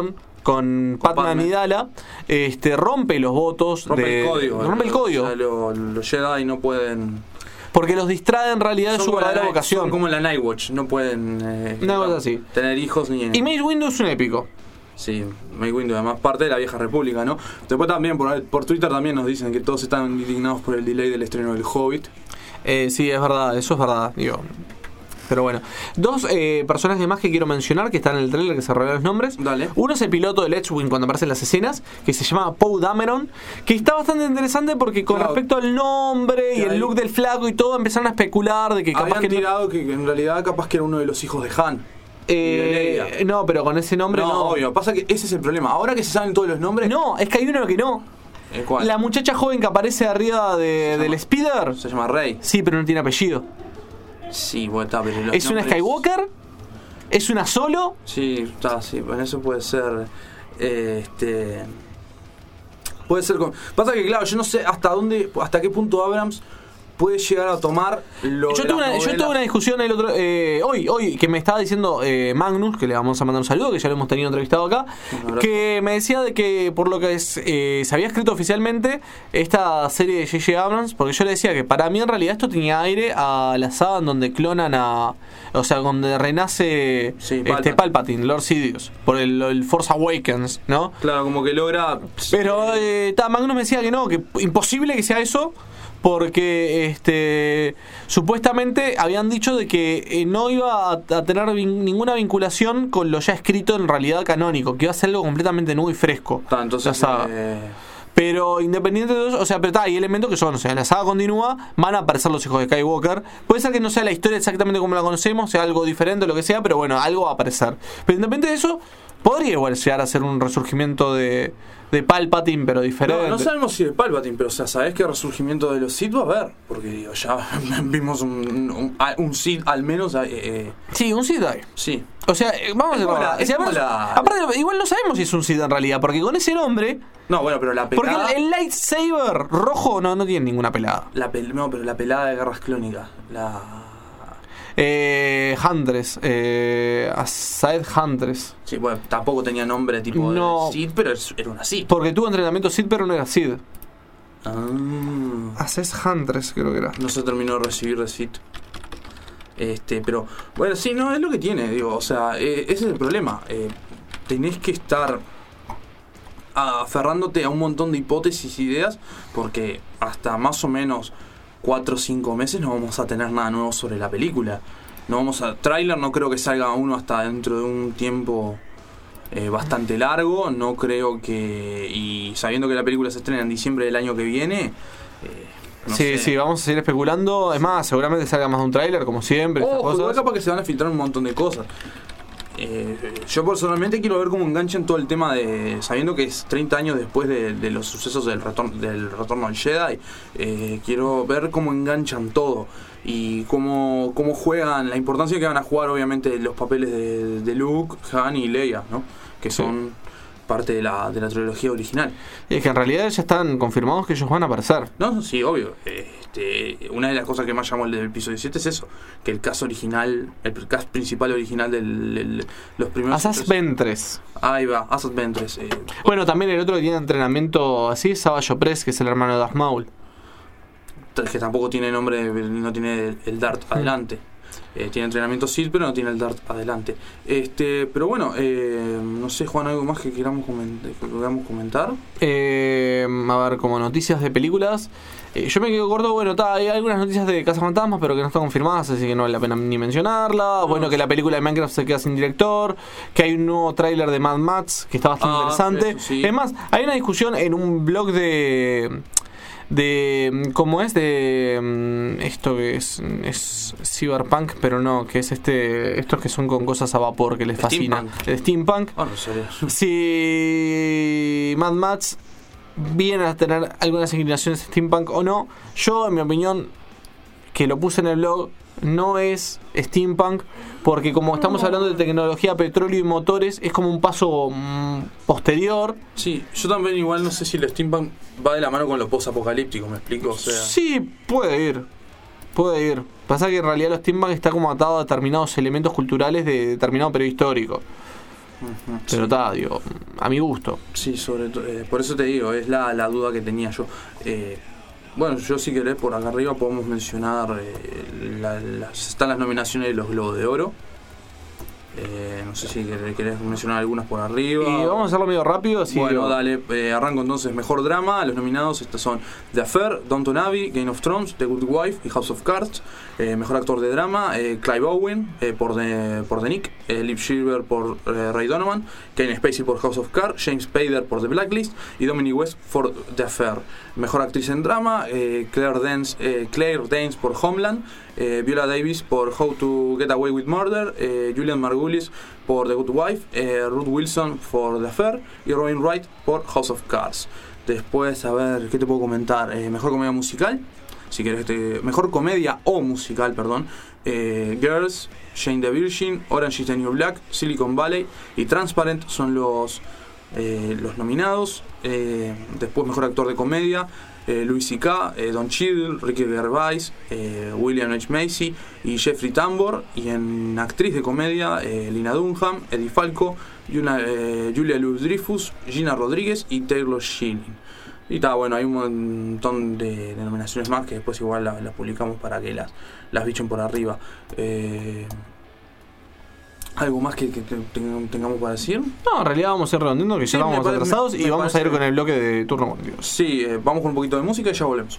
[SPEAKER 1] con Padman y Dala, rompe los votos.
[SPEAKER 2] Rompe el código.
[SPEAKER 1] Rompe el código.
[SPEAKER 2] O sea, los Jedi no pueden...
[SPEAKER 1] Porque los distrae en realidad de
[SPEAKER 2] Son
[SPEAKER 1] su
[SPEAKER 2] como la
[SPEAKER 1] verdadera
[SPEAKER 2] Night-
[SPEAKER 1] vocación.
[SPEAKER 2] son como la Nightwatch, no pueden
[SPEAKER 1] Una cosa así.
[SPEAKER 2] tener hijos ni...
[SPEAKER 1] Y Mace Windu es un épico.
[SPEAKER 2] Sí, Mace Windu, además parte de la vieja república, ¿no? Después también por Twitter también nos dicen que todos están indignados por el delay del estreno del Hobbit.
[SPEAKER 1] Sí, es verdad, eso es verdad, digo. Pero bueno, dos personajes más que quiero mencionar que están en el trailer, que se revelan los nombres.
[SPEAKER 2] Dale.
[SPEAKER 1] Uno es el piloto del X-Wing cuando aparecen las escenas, que se llama Poe Dameron, que está bastante interesante porque con
[SPEAKER 2] Claro.
[SPEAKER 1] respecto al nombre y
[SPEAKER 2] Que
[SPEAKER 1] el
[SPEAKER 2] ahí-
[SPEAKER 1] look del flaco y todo, empezaron a especular de que capaz
[SPEAKER 2] Habían
[SPEAKER 1] que
[SPEAKER 2] tirado que en realidad capaz que era uno de los hijos de Han. y de Leia.
[SPEAKER 1] no, pero con ese nombre no.
[SPEAKER 2] Obvio, pasa que ese es el problema. Ahora que se saben todos los nombres...
[SPEAKER 1] No, es que hay uno que no.
[SPEAKER 2] ¿Cuál?
[SPEAKER 1] La muchacha joven que aparece arriba del Speeder.
[SPEAKER 2] Se llama Rey.
[SPEAKER 1] Sí, pero no tiene apellido.
[SPEAKER 2] Sí, bueno, está, pero los
[SPEAKER 1] ¿Es una
[SPEAKER 2] nombres-
[SPEAKER 1] Skywalker? ¿Es una Solo?
[SPEAKER 2] Sí, está, sí, bueno, eso puede ser. Puede ser con. Pasa que, claro, yo no sé hasta qué punto Abrams puede llegar a tomar lo
[SPEAKER 1] Yo
[SPEAKER 2] de
[SPEAKER 1] tuve,
[SPEAKER 2] las
[SPEAKER 1] yo tuve
[SPEAKER 2] novelas.
[SPEAKER 1] una discusión hoy que me estaba diciendo Magnus, que le vamos a mandar un saludo, que ya lo hemos tenido entrevistado acá,
[SPEAKER 2] Un abrazo.
[SPEAKER 1] que me decía de que por lo que se había escrito oficialmente esta serie de J.J. Abrams, porque yo le decía que para mí en realidad esto tenía aire a la saga en donde clonan o sea, donde renace
[SPEAKER 2] Sí, Palpatine.
[SPEAKER 1] Palpatine, Lord Sidious, por el Force Awakens, ¿no?
[SPEAKER 2] Claro, como que logra.
[SPEAKER 1] Pero Magnus me decía que no, que imposible que sea eso, porque supuestamente habían dicho de que no iba a tener ninguna vinculación con lo ya escrito en realidad canónico, que iba a ser algo completamente nuevo y fresco.
[SPEAKER 2] Está, entonces.
[SPEAKER 1] la saga. Pero independiente de eso, o sea, pero hay elementos que son, o sea, la saga continúa, van a aparecer los hijos de Skywalker. Puede ser que no sea la historia exactamente como la conocemos, sea algo diferente o lo que sea, pero bueno, algo va a aparecer. Pero independiente de eso, podría igual llegar a ser un resurgimiento de Palpatine, pero diferente.
[SPEAKER 2] No sabemos si de Palpatine, pero o sea, ¿sabés qué resurgimiento de los Sith va a haber? Porque digo, ya vimos un Sith al menos.
[SPEAKER 1] Sí, un Sith hay.
[SPEAKER 2] Sí.
[SPEAKER 1] O sea, vamos a
[SPEAKER 2] Es como
[SPEAKER 1] decirlo.
[SPEAKER 2] la- es como la-
[SPEAKER 1] Aparte, igual no sabemos si es un Sith en realidad, porque con ese nombre.
[SPEAKER 2] No, bueno, pero la
[SPEAKER 1] Porque
[SPEAKER 2] pelada.
[SPEAKER 1] el lightsaber rojo no tiene ninguna pelada.
[SPEAKER 2] No, pero la pelada de Guerras Clónicas.
[SPEAKER 1] Huntress, Asaed Huntress.
[SPEAKER 2] Sí, bueno, tampoco tenía nombre tipo
[SPEAKER 1] No.
[SPEAKER 2] de Sith, pero era una Sith.
[SPEAKER 1] Porque tuvo entrenamiento Sith, pero no era Sith.
[SPEAKER 2] Ah,
[SPEAKER 1] Asaed Huntress, creo que era.
[SPEAKER 2] no se terminó de recibir de Sith. Pero, bueno, sí, no, es lo que tiene, digo, o sea, ese es el problema. Tenés que estar aferrándote a un montón de hipótesis e ideas, porque hasta más o menos 4 o 5 meses no vamos a tener nada nuevo sobre la película. Tráiler no creo que salga uno hasta dentro de un tiempo bastante largo. No creo que... Y sabiendo que la película se estrena en diciembre del año que viene... no
[SPEAKER 1] Sí,
[SPEAKER 2] sé.
[SPEAKER 1] sí, vamos a seguir especulando. Es más, seguramente salga más de un tráiler, como siempre. estas
[SPEAKER 2] Ojo, igual
[SPEAKER 1] cosas.
[SPEAKER 2] capaz que se van a filtrar un montón de cosas. Yo personalmente quiero ver cómo enganchan todo el tema de... Sabiendo que es 30 años después de los sucesos del retorno al Jedi, quiero ver cómo enganchan todo y cómo juegan, la importancia que van a jugar obviamente los papeles de Luke, Han y Leia, ¿no? Que
[SPEAKER 1] Sí.
[SPEAKER 2] son parte de la trilogía original.
[SPEAKER 1] Y es que en realidad ya están confirmados que ellos van a aparecer.
[SPEAKER 2] No, sí, obvio. Una de las cosas que más llamó el del episodio 7 es eso, que el cast original, el cast principal original de los primeros...
[SPEAKER 1] Asas Ventress.
[SPEAKER 2] Ahí va, Asad Ventress.
[SPEAKER 1] Bueno, también el otro que tiene entrenamiento así es Savage Opress, que es el hermano de Darth Maul.
[SPEAKER 2] Que tampoco tiene nombre, no tiene el Dart adelante. Tiene entrenamiento Sith, pero no tiene el Dart adelante. Pero bueno, no sé, Juan, algo más que queramos comentar.
[SPEAKER 1] A ver, como noticias de películas. Yo me quedo corto, bueno, hay algunas noticias de Cazafantasmas, pero que no están confirmadas, así que no vale la pena ni mencionarla. Bueno, que la película de Minecraft se queda sin director, que hay un nuevo tráiler de Mad Max, que está bastante interesante.
[SPEAKER 2] Eso sí.
[SPEAKER 1] Es más, hay una discusión en un blog de ¿cómo es? De esto que es Cyberpunk, pero no, que es estos que son con cosas a vapor que les fascina. El Steampunk.
[SPEAKER 2] Oh, no sé.
[SPEAKER 1] Si Mad Max viene a tener algunas inclinaciones steampunk o no, yo en mi opinión, que lo puse en el blog, no es steampunk, porque como estamos hablando de tecnología, petróleo y motores, es como un paso posterior.
[SPEAKER 2] Sí, yo también igual no sé si el steampunk va de la mano con lo post-apocalíptico, ¿me explico? O sea,
[SPEAKER 1] Sí, puede ir. Pasa que en realidad los steampunk está como atado a determinados elementos culturales de determinado periodo histórico. Pero está, digo, a mi gusto.
[SPEAKER 2] Sí, sobre todo, por eso te digo, es la duda que tenía yo. Bueno, yo si querés, por acá arriba podemos mencionar, están las nominaciones de los Globos de Oro. No sé si querés mencionar algunas por arriba.
[SPEAKER 1] Y vamos a hacerlo medio rápido. Así
[SPEAKER 2] bueno, dale, arranco entonces. Mejor drama, los nominados estos son The Affair, Downton Abbey, Game of Thrones, The Good Wife y House of Cards. Mejor actor de drama, Clive Owen por The Nick, Liv Schreiber por Ray Donovan, Kevin Spacey por House of Cards, James Spader por The Blacklist y Dominic West por The Affair. Mejor actriz en drama, Claire Danes por Homeland, Viola Davis por How to Get Away with Murder, Julian Margulies por The Good Wife, Ruth Wilson por The Affair y Robin Wright por House of Cards. Después, a ver, ¿qué te puedo comentar? Mejor comedia musical, si querés, mejor comedia o musical, perdón. Girls, Jane the Virgin, Orange is the New Black, Silicon Valley y Transparent son los nominados. Después mejor actor de comedia, Louis C.K., Don Cheadle, Ricky Gervais, William H. Macy y Jeffrey Tambor. Y en actriz de comedia, Lina Dunham, Eddie Falco, Julia Louis-Dreyfus, Gina Rodríguez y Taylor Schilling. Y está, bueno, hay un montón de nominaciones más que después igual las publicamos para que las bichen por arriba. ¿Algo más que tengamos para decir?
[SPEAKER 1] No, en realidad vamos a ir redondeando, que ya estamos atrasados y vamos a ir con el bloque de turno 42.
[SPEAKER 2] Sí, vamos con un poquito de música y ya volvemos.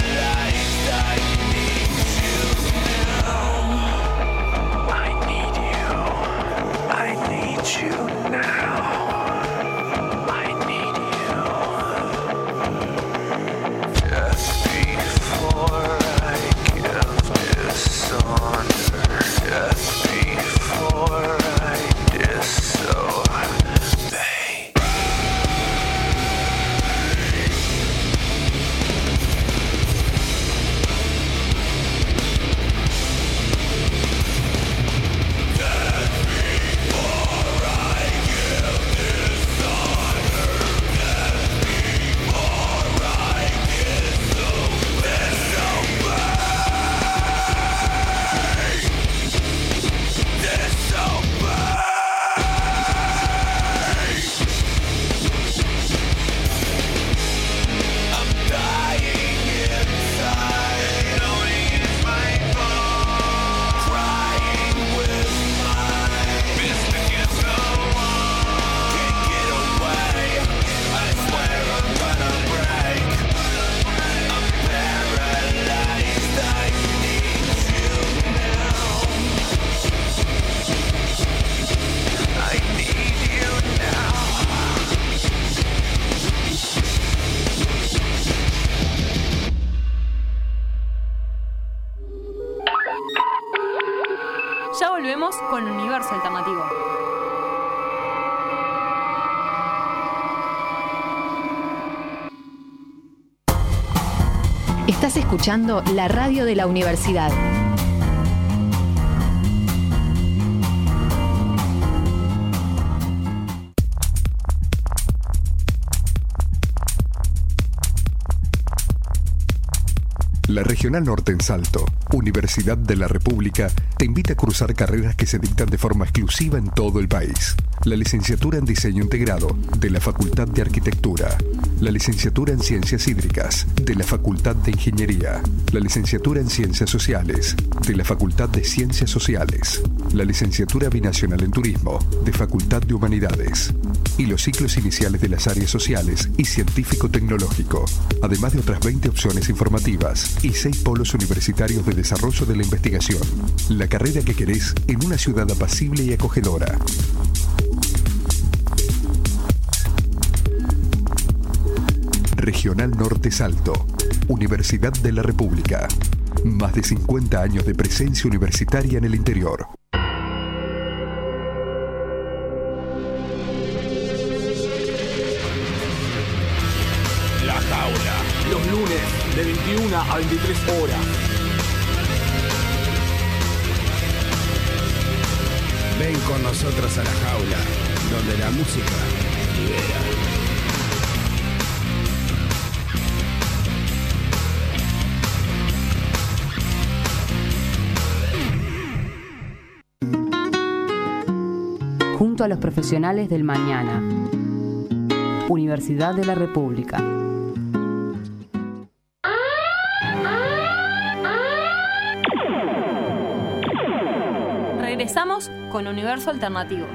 [SPEAKER 5] I need you. alternativo. Estás escuchando la radio de la universidad.
[SPEAKER 6] La Regional Norte en Salto, Universidad de la República, te invita a cursar carreras que se dictan de forma exclusiva en todo el país. La licenciatura en Diseño Integrado, de la Facultad de Arquitectura. La licenciatura en Ciencias Hídricas, de la Facultad de Ingeniería. La licenciatura en Ciencias Sociales, de la Facultad de Ciencias Sociales. La licenciatura binacional en Turismo, de Facultad de Humanidades. Y los ciclos iniciales de las áreas sociales y científico-tecnológico, además de otras 20 opciones informativas y 6 polos universitarios de desarrollo de la investigación. La carrera que querés en una ciudad apacible y acogedora. Regional Norte Salto, Universidad de la República. Más de 50 años de presencia universitaria en el interior.
[SPEAKER 7] La Jaula. Los lunes de 21 a 23 horas.
[SPEAKER 8] Ven con nosotros a la jaula, donde la música libera.
[SPEAKER 5] Junto a los profesionales del mañana. Universidad de la República.
[SPEAKER 9] Regresamos con Universo Alternativo.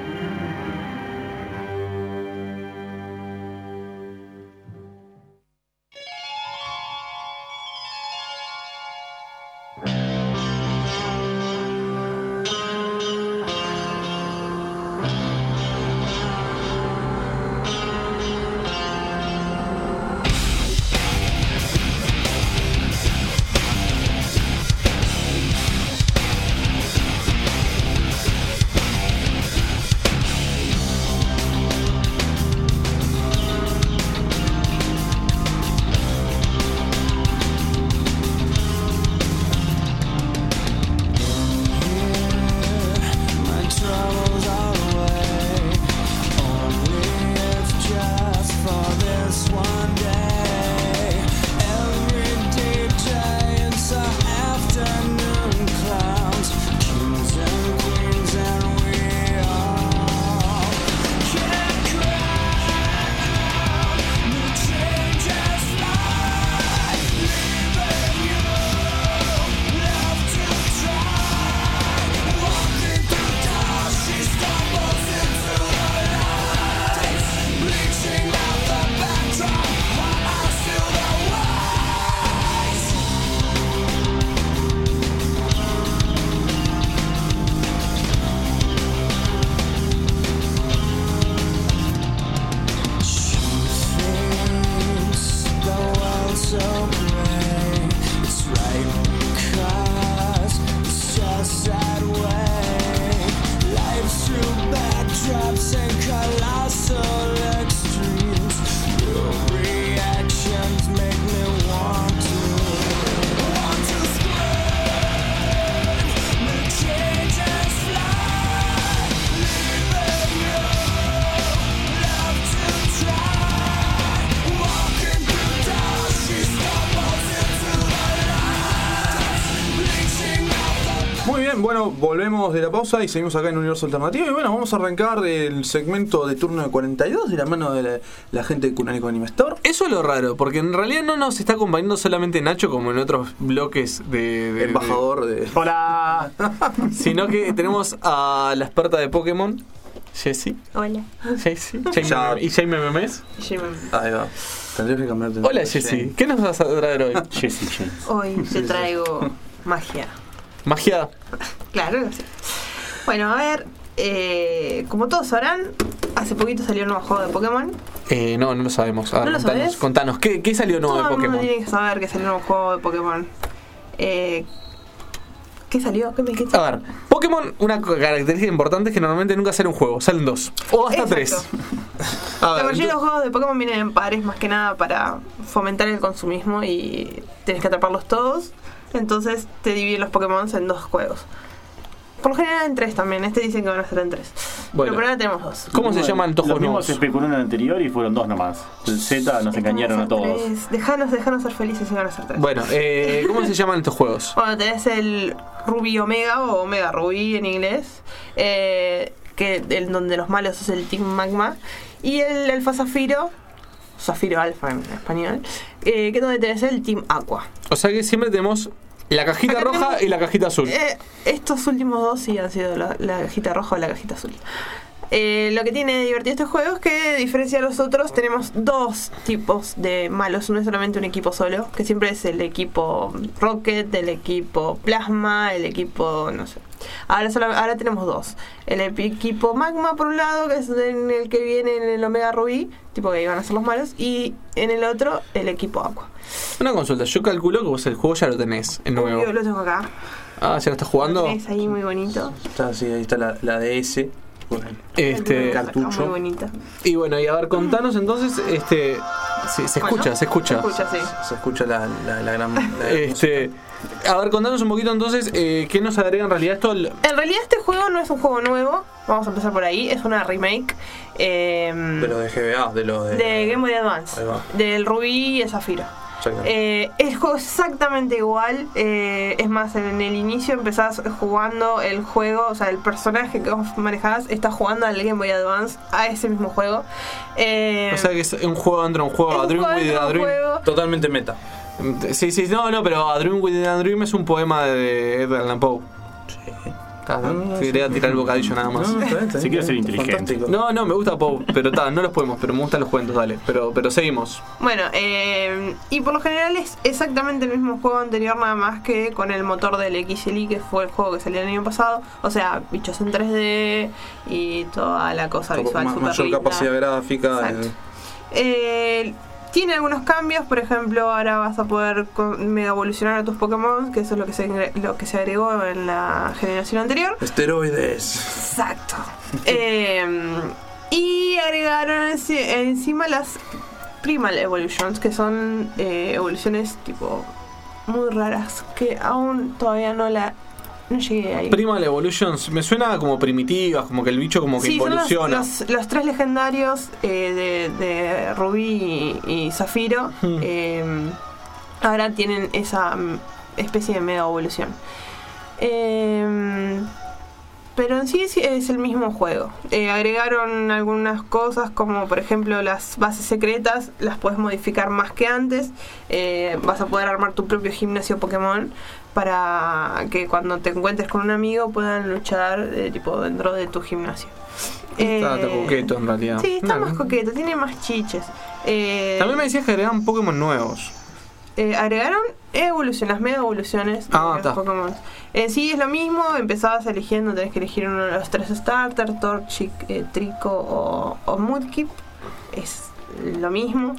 [SPEAKER 2] Bueno, volvemos de la pausa y seguimos acá en Universo Alternativo. Y bueno, vamos a arrancar el segmento de turno de 42 de la mano de la gente de Cunánico Anime Store.
[SPEAKER 1] Eso es lo raro, porque en realidad no nos está acompañando solamente Nacho como en otros bloques de
[SPEAKER 2] embajador de...
[SPEAKER 1] ¡Hola! Sino que tenemos a la experta de Pokémon, Jessie.
[SPEAKER 10] Hola.
[SPEAKER 1] Jessie. ¿Y Jaime Memes?
[SPEAKER 2] Ahí va. Tendrías que cambiarte.
[SPEAKER 1] Hola Jessie, ¿qué nos vas a traer hoy?
[SPEAKER 10] Jessie. Hoy te traigo magia.
[SPEAKER 1] ¿Magia?
[SPEAKER 10] Claro, sí. Bueno, a ver, como todos sabrán, hace poquito salió un nuevo juego de Pokémon.
[SPEAKER 1] No lo sabemos.
[SPEAKER 10] ¿No lo sabes?
[SPEAKER 1] Contanos, ¿qué salió nuevo de Pokémon?
[SPEAKER 10] No tienen que saber que salió un nuevo juego de Pokémon. ¿Qué salió? ¿Qué me dijiste?
[SPEAKER 1] A ver, Pokémon, una característica importante es que normalmente nunca sale un juego, salen 2 o hasta 3.
[SPEAKER 10] La mayoría de los juegos de Pokémon vienen en pares más que nada para fomentar el consumismo y tienes que atraparlos todos. Entonces te dividen los Pokémon en 2 juegos. Por lo general en 3 también. Dicen que van a ser en 3.
[SPEAKER 1] Bueno,
[SPEAKER 10] pero por ahora tenemos 2.
[SPEAKER 1] ¿Cómo se llaman estos juegos
[SPEAKER 11] Los mismos
[SPEAKER 1] nuevos?
[SPEAKER 11] se especuló en el anterior y fueron 2 nomás. El Z nos engañaron a todos.
[SPEAKER 10] Dejanos ser felices y van a ser 3.
[SPEAKER 1] Bueno, ¿cómo se llaman estos juegos?
[SPEAKER 10] Bueno, tenés el Rubí Omega o Omega Rubí en inglés. Donde los malos es el Team Magma. Y el Alfa Zafiro. Zafiro Alfa en español. Que es donde tenés el Team Aqua.
[SPEAKER 1] O sea que siempre tenemos la cajita roja y la cajita azul.
[SPEAKER 10] Estos últimos 2 sí han sido la cajita roja o la cajita azul. Lo que tiene de divertido este juego es que, a diferencia de los otros, tenemos 2 tipos de malos. No es solamente un equipo solo, que siempre es el equipo Rocket, el equipo Plasma, el equipo, no sé. Ahora tenemos 2. El equipo Magma por un lado, que es en el que viene en el Omega Rubí, tipo que iban a ser los malos, y en el otro el equipo Aqua.
[SPEAKER 1] Una consulta, yo calculo que vos el juego ya lo tenés, el nuevo.
[SPEAKER 10] Yo lo tengo acá.
[SPEAKER 1] Ah, ¿ya lo estás jugando?
[SPEAKER 10] Lo tenés ahí muy bonito.
[SPEAKER 2] Está, sí, ahí está la DS.
[SPEAKER 1] Cartucho.
[SPEAKER 10] Muy bonita.
[SPEAKER 1] Y bueno, y a ver, contanos entonces, sí, se escucha.
[SPEAKER 10] Se escucha, sí.
[SPEAKER 2] Se escucha la gran...
[SPEAKER 1] A ver, contanos un poquito entonces, ¿qué nos agrega en realidad esto?
[SPEAKER 10] En realidad este juego no es un juego nuevo, vamos a empezar por ahí, es una remake.
[SPEAKER 2] De lo de GBA,
[SPEAKER 10] de Game Boy Advance, del Rubí y el Zafiro. El juego es exactamente igual, es más, en el inicio empezás jugando el juego, o sea, el personaje que vos manejás está jugando al Game Boy Advance, a ese mismo juego.
[SPEAKER 1] O sea que es un juego dentro de un juego, A Dream Within a Dream.
[SPEAKER 2] Totalmente meta.
[SPEAKER 1] Sí, no, pero A Dream Within a Dream es un poema de Edgar Allan Poe. Quería tirar el bocadillo nada más.
[SPEAKER 11] Si quiero ser inteligente.
[SPEAKER 1] No, me gusta Poe, pero no los podemos, pero me gustan los cuentos, dale. Pero seguimos.
[SPEAKER 10] Bueno, y por lo general es exactamente el mismo juego anterior, nada más que con el motor del XLI, que fue el juego que salió el año pasado. O sea, bichos en 3D y toda la cosa visual super
[SPEAKER 2] mayor
[SPEAKER 10] linda.
[SPEAKER 2] Capacidad gráfica.
[SPEAKER 10] Tiene algunos cambios, por ejemplo, ahora vas a poder mega evolucionar a tus Pokémon, que eso es lo que se agregó en la generación anterior.
[SPEAKER 2] Esteroides.
[SPEAKER 10] Exacto. Y agregaron encima las Primal Evolutions, que son evoluciones tipo muy raras, que aún todavía no llegué ahí.
[SPEAKER 1] Primal Evolutions me suena como primitivas, como que el bicho como que evoluciona.
[SPEAKER 10] Son los 3 legendarios de Rubí y Zafiro. Ahora tienen esa especie de mega evolución. Pero en sí es el mismo juego. Agregaron algunas cosas como por ejemplo las bases secretas, las puedes modificar más que antes. Vas a poder armar tu propio gimnasio Pokémon para que cuando te encuentres con un amigo puedan luchar tipo dentro de tu gimnasio.
[SPEAKER 1] Está coqueto en realidad.
[SPEAKER 10] Sí, está más coqueto, tiene más chiches.
[SPEAKER 1] También me decías que agregaban Pokémon nuevos.
[SPEAKER 10] Agregaron las mega evoluciones de los Pokémon. Sí, es lo mismo, empezabas eligiendo, tenés que elegir uno de los 3 starters, Torchic, Trico o Mudkip. Es lo mismo.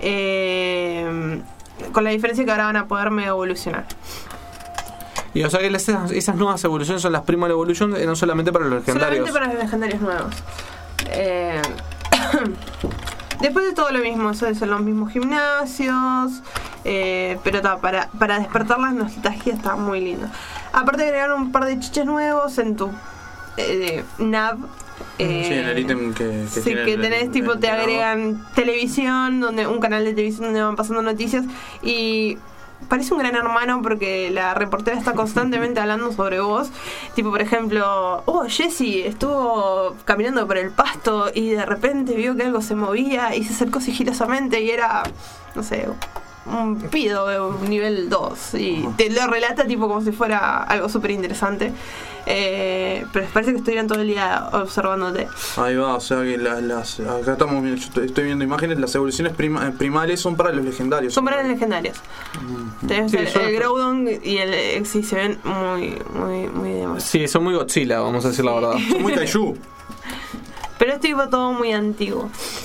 [SPEAKER 10] Con la diferencia que ahora van a poder mega evolucionar.
[SPEAKER 1] Y o sea que esas nuevas evoluciones son las Primal Evolutions, eran solamente para los legendarios.
[SPEAKER 10] Solamente para los legendarios nuevos. Después de todo lo mismo, son los mismos gimnasios. Pero para despertar la nostalgia está muy lindo. Aparte agregaron un par de chiches nuevos en tu nav.
[SPEAKER 2] Sí, en el ítem que
[SPEAKER 10] tenés, tipo, te agregan televisión, un canal de televisión donde van pasando noticias. Y parece un gran hermano porque la reportera está constantemente hablando sobre vos. Tipo, por ejemplo, Jessie estuvo caminando por el pasto y de repente vio que algo se movía y se acercó sigilosamente y era, no sé, un pido de un nivel 2 y te lo relata tipo como si fuera algo súper interesante. Pero parece que estuvieron todo el día observándote.
[SPEAKER 2] Ahí va, o sea que acá estamos viendo, yo estoy viendo imágenes, las evoluciones primales son para los legendarios.
[SPEAKER 10] Son para los legendarios. Tenés el Groudon y el Exi se ven muy demás.
[SPEAKER 1] Sí, son muy Godzilla, vamos a decir la verdad.
[SPEAKER 2] Son muy Kaiju.
[SPEAKER 10] Pero es tipo todo muy antiguo.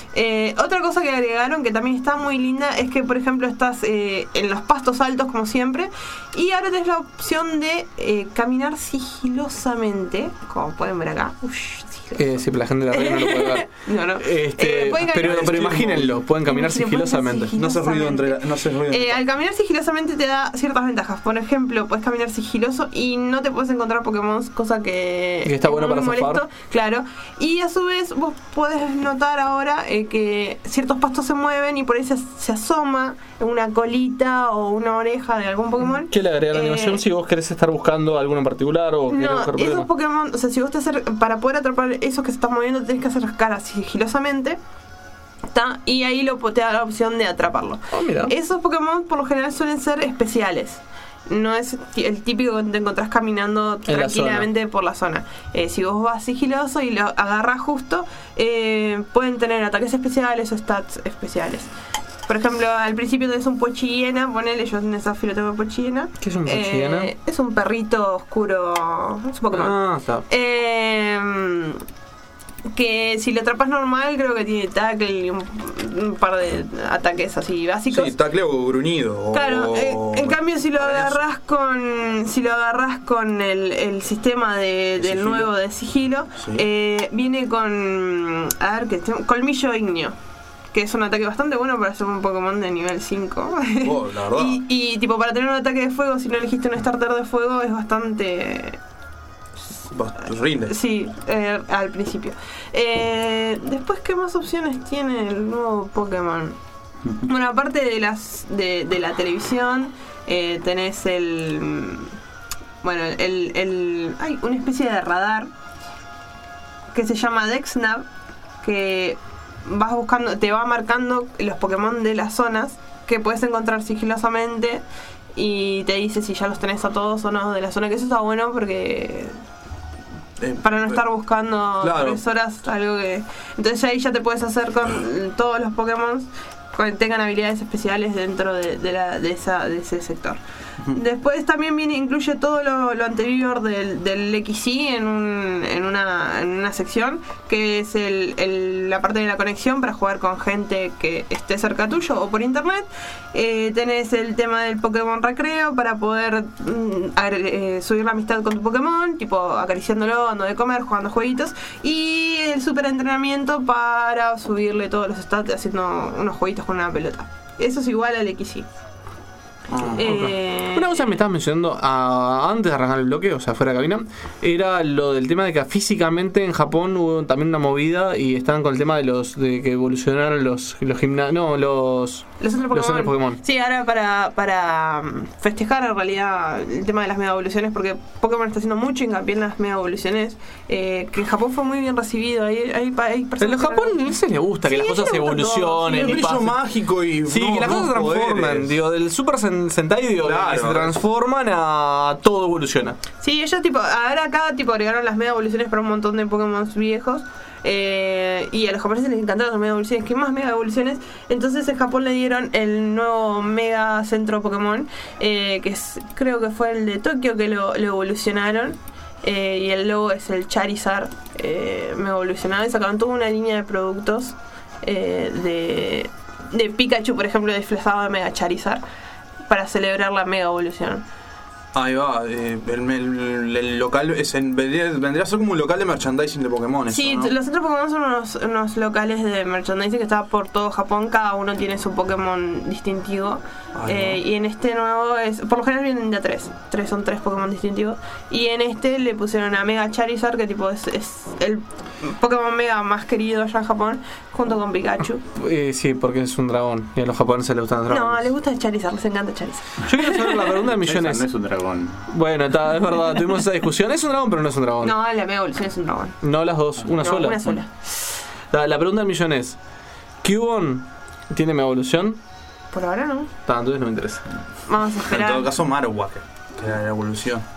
[SPEAKER 10] Otra cosa que agregaron que también está muy linda es que, por ejemplo, estás en los pastos altos como siempre y ahora tenés la opción de caminar sigilosamente, como pueden ver acá.
[SPEAKER 1] Sí, pero la gente de la radio no lo puede ver.
[SPEAKER 10] No.
[SPEAKER 1] Pero imagínenlo, pueden caminar sigilosamente.
[SPEAKER 2] No hace ruido
[SPEAKER 10] al caminar sigilosamente te da ciertas ventajas. Por ejemplo, puedes caminar sigiloso y no te puedes encontrar Pokémon, cosa que
[SPEAKER 1] está bueno para
[SPEAKER 10] zafar. Claro. Y a su vez vos podés notar ahora que ciertos pastos se mueven y por ahí se asoma una colita o una oreja de algún Pokémon.
[SPEAKER 1] ¿Qué le agrega la animación si vos querés estar buscando alguno en particular o
[SPEAKER 10] no, esos Pokémon, o sea, si vos te acercas, para poder atrapar esos que se están moviendo tenés que acercar sigilosamente. Y ahí te da la opción de atraparlo. Esos Pokémon por lo general suelen ser especiales. No es el típico que te encontrás caminando tranquilamente por la zona. Si vos vas sigiloso y lo agarras justo, pueden tener ataques especiales o stats especiales. Por ejemplo, al principio tenés un Pochillena, ponele, yo en esa fila tengo Pochillena.
[SPEAKER 1] ¿Qué es un Pochillena?
[SPEAKER 10] Es un perrito oscuro, es un Pokémon.
[SPEAKER 1] Está.
[SPEAKER 10] Que si lo atrapas normal, creo que tiene tackle y un par de ataques así básicos.
[SPEAKER 2] Sí, tackle o gruñido.
[SPEAKER 10] Claro, en cambio si lo agarras con el sistema del nuevo de sigilo, viene con colmillo ígneo, que es un ataque bastante bueno para ser un Pokémon de nivel 5.
[SPEAKER 2] La verdad.
[SPEAKER 10] y tipo para tener un ataque de fuego, si no elegiste un starter de fuego, es bastante...
[SPEAKER 2] rinde.
[SPEAKER 10] Sí, al principio. Después, ¿qué más opciones tiene el nuevo Pokémon? Bueno, aparte de la televisión, tenés hay una especie de radar que se llama DexNav, que vas buscando, te va marcando los Pokémon de las zonas que puedes encontrar sigilosamente y te dice si ya los tenés a todos o no de la zona, que eso está bueno porque para no estar buscando 3 horas algo que... Entonces ahí ya te puedes hacer con todos los Pokémon que tengan habilidades especiales dentro de ese sector. Después también incluye todo lo anterior del XY en una sección que es la parte de la conexión para jugar con gente que esté cerca tuyo o por internet. Tenés el tema del Pokémon recreo para poder subir la amistad con tu Pokémon, tipo acariciándolo, dando de comer, jugando jueguitos, y el super entrenamiento para subirle todos los stats haciendo unos jueguitos con una pelota. Eso es igual al XY.
[SPEAKER 1] Una cosa que me estabas mencionando antes de arrancar el bloque, o sea, fuera de cabina, era lo del tema de que físicamente en Japón hubo también una movida y estaban con el tema de que evolucionaron los centros Pokémon.
[SPEAKER 10] Sí, ahora para festejar en realidad el tema de las mega evoluciones, porque Pokémon está haciendo mucho hincapié en las mega evoluciones, que en Japón fue muy bien recibido. Hay personas
[SPEAKER 1] en los japoneses les gusta que las cosas evolucionen,
[SPEAKER 2] el brillo mágico y
[SPEAKER 1] que las cosas se transformen. Digo, del Super Sentai, que se transforman a todo evoluciona.
[SPEAKER 10] Sí, ellos ahora acá agregaron las mega evoluciones para un montón de Pokémon viejos. Y a los japoneses les encantaron las mega evoluciones. ¿Qué más mega evoluciones? Entonces en Japón le dieron el nuevo mega centro Pokémon, que creo que fue el de Tokio, que lo evolucionaron. Y el logo es el Charizard mega evolucionado. Y sacaron toda una línea de productos de Pikachu, por ejemplo, disfrazado de Mega Charizard, para celebrar la mega evolución.
[SPEAKER 2] Ahí va, el local vendría a ser como un local de merchandising de Pokémon.
[SPEAKER 10] Sí, ¿no? Los centros Pokémon son unos locales de merchandising que está por todo Japón. Cada uno tiene su Pokémon distintivo. Y en este nuevo por lo general vienen de a 3. Son 3 Pokémon distintivos. Y en este le pusieron a Mega Charizard, que es el Pokémon Mega más querido allá en Japón, junto con Pikachu.
[SPEAKER 1] Sí, porque es un dragón. Y a los japoneses les gustan los dragones.
[SPEAKER 10] No, les gusta Charizard, les encanta Charizard.
[SPEAKER 1] Yo quiero saber la pregunta del millón.
[SPEAKER 11] No es un dragón.
[SPEAKER 1] Bueno, es verdad, tuvimos esa discusión. Es un dragón, pero no es un dragón.
[SPEAKER 10] No, la mega evolución es un dragón.
[SPEAKER 1] No, las dos, una sola.
[SPEAKER 10] Una sola.
[SPEAKER 1] La pregunta del millón es: ¿Cubone tiene mega evolución?
[SPEAKER 10] Por ahora no.
[SPEAKER 1] Entonces no me interesa.
[SPEAKER 10] Vamos a esperar.
[SPEAKER 2] En todo caso, Marowak, que era la evolución.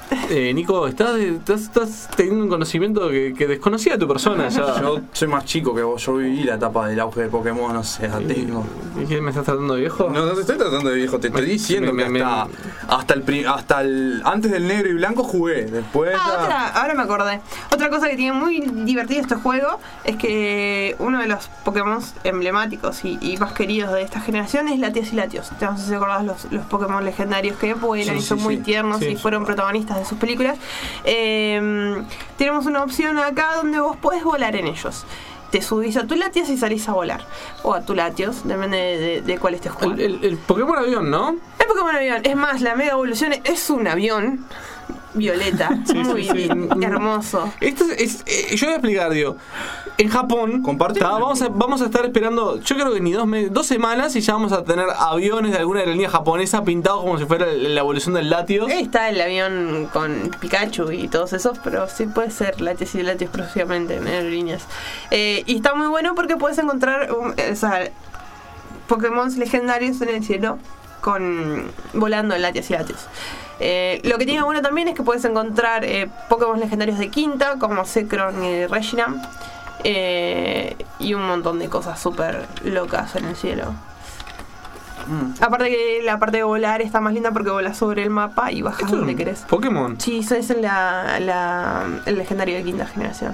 [SPEAKER 1] Nico, estás teniendo un conocimiento que desconocía de tu persona ya.
[SPEAKER 2] Yo soy más chico que vos, yo viví la etapa del auge de Pokémon, o sea, tengo.
[SPEAKER 1] ¿Y qué me estás tratando de viejo?
[SPEAKER 2] No te estoy tratando de viejo, te estoy diciendo que hasta el antes del negro y blanco jugué, después
[SPEAKER 10] ahora me acordé. Otra cosa que tiene muy divertido este juego es que uno de los Pokémon emblemáticos y más queridos de esta generación es Latios y Latios. No sé si acordás los Pokémon legendarios que vuelan y son muy tiernos y fueron protagonistas de sus películas. Tenemos una opción acá donde vos podés volar en ellos. Te subís a tu Latios y salís a volar. O a tu Latios, depende de cuál estés jugando.
[SPEAKER 1] El Pokémon avión, ¿no?
[SPEAKER 10] El Pokémon avión. Es más, la Mega Evolución es un avión violeta. Muy hermoso.
[SPEAKER 1] Esto yo voy a explicar, digo. En Japón, vamos a estar esperando, yo creo que ni 2 semanas y ya vamos a tener aviones de alguna aerolínea japonesa pintados como si fuera la evolución del Latios.
[SPEAKER 10] Está el avión con Pikachu y todos esos, pero sí puede ser Latios y Latios próximamente en aerolíneas. Y está muy bueno porque puedes encontrar Pokémon legendarios en el cielo volando en Latios y Latios. Lo que tiene bueno también es que puedes encontrar Pokémon legendarios de quinta como Zekrom y Reshiram. Y un montón de cosas súper locas en el cielo. Aparte que la parte de volar está más linda porque volas sobre el mapa y bajas donde querés.
[SPEAKER 1] ¿Pokémon?
[SPEAKER 10] Sí, eso es el legendario de quinta generación.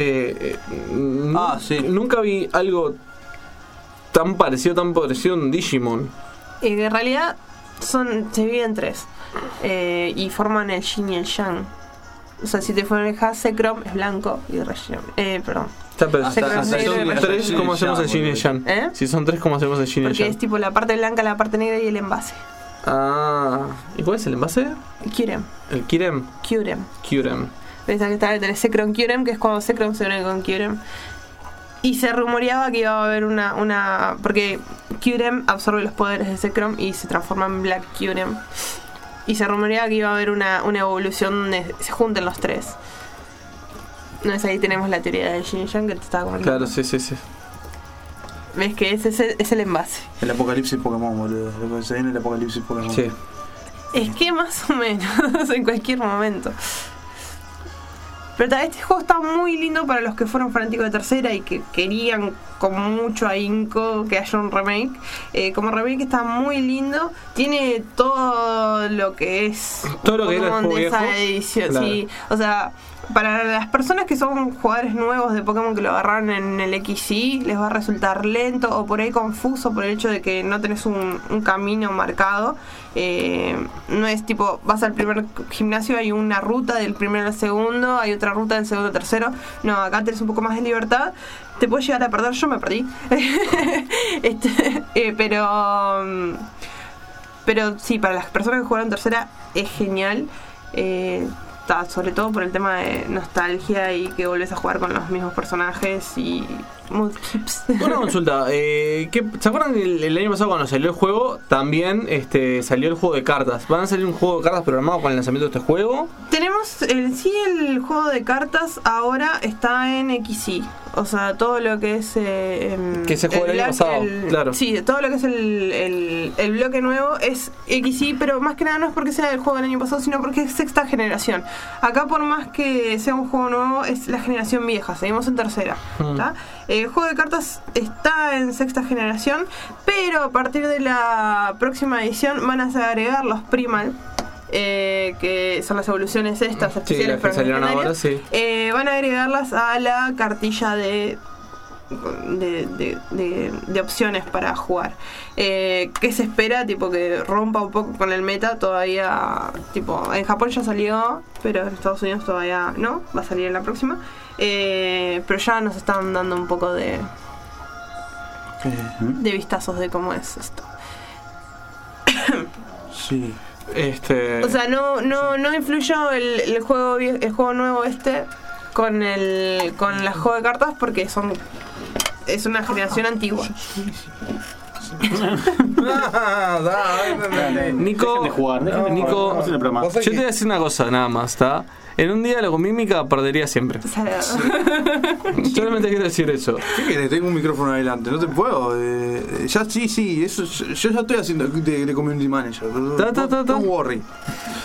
[SPEAKER 1] Sí. Nunca vi algo tan parecido a un Digimon.
[SPEAKER 10] En realidad se dividen 3 y forman el Yin y el Yang. O sea, si te fijas, Zekrom es blanco y Reshiram. Perdón.
[SPEAKER 1] Son 3, ¿cómo hacemos el Yin y el Yang? Si son 3, ¿cómo hacemos el Yin y el Yang?
[SPEAKER 10] Porque es tipo la parte blanca, la parte negra y el envase.
[SPEAKER 1] ¿Y cuál es el envase?
[SPEAKER 10] El Kyurem.
[SPEAKER 1] ¿El Kyurem?
[SPEAKER 10] Kyurem. Pensá que tenés Zekrom Kyurem, que es cuando Zekrom se une con Kyurem. Y se rumoreaba que iba a haber una porque Kyurem absorbe los poderes de Zekrom y se transforma en Black Kyurem. Y se rumoreaba que iba a haber una evolución donde se junten los 3. No es ahí tenemos la teoría del Yin y Yang que te estaba comentando.
[SPEAKER 1] Claro, sí.
[SPEAKER 10] ¿Ves que ese es el envase?
[SPEAKER 2] El apocalipsis Pokémon, boludo. Lo que se viene el apocalipsis Pokémon.
[SPEAKER 1] Sí.
[SPEAKER 10] Es que más o menos, en cualquier momento. Pero este juego está muy lindo para los que fueron fanáticos de tercera y que querían con mucho ahínco que haya un remake. Como remake está muy lindo. Tiene todo lo que es Pokémon de esa edición. Claro. Sí, o sea, para las personas que son jugadores nuevos de Pokémon que lo agarraron en el XY, les va a resultar lento o por ahí confuso por el hecho de que no tenés un camino marcado. No es tipo, vas al primer gimnasio, hay una ruta del primero al segundo, hay otra ruta del segundo al tercero. No, acá tenés un poco más de libertad. Te puedes llegar a perder, yo me perdí. Pero sí, para las personas que jugaron tercera es genial. Sobre todo por el tema de nostalgia y que volvés a jugar con los mismos personajes y multips.
[SPEAKER 1] Una consulta, ¿se acuerdan que el año pasado cuando salió el juego también salió el juego de cartas? ¿Van a salir un juego de cartas programado con el lanzamiento de este juego?
[SPEAKER 10] Tenemos el juego de cartas ahora está en XY. O sea, todo lo que es
[SPEAKER 1] que se jugó el año pasado, claro.
[SPEAKER 10] Sí, todo lo que es el bloque nuevo es XY, pero más que nada no es porque sea el juego del año pasado, sino porque es sexta generación. Acá por más que sea un juego nuevo, es la generación vieja, seguimos en tercera. El juego de cartas está en sexta generación, pero a partir de la próxima edición van a agregar los Primal. Que son las evoluciones estas especiales para
[SPEAKER 1] salieron ahora, sí.
[SPEAKER 10] Van a agregarlas a la cartilla de opciones para jugar, que se espera tipo que rompa un poco con el meta. Todavía tipo en Japón ya salió, pero en Estados Unidos todavía no, va a salir en la próxima, pero ya nos están dando un poco de vistazos de cómo es esto.
[SPEAKER 2] Sí.
[SPEAKER 10] O sea, no influyó el juego nuevo con la juego de cartas porque es una generación antigua.
[SPEAKER 1] Nico, yo te voy a decir una cosa nada más, ¿está? En un diálogo con mímica perdería siempre. Solamente quiero decir eso.
[SPEAKER 2] ¿Qué querés? Tengo un micrófono adelante, no te puedo. Ya sí, eso, yo ya estoy haciendo de community manager. Don't worry.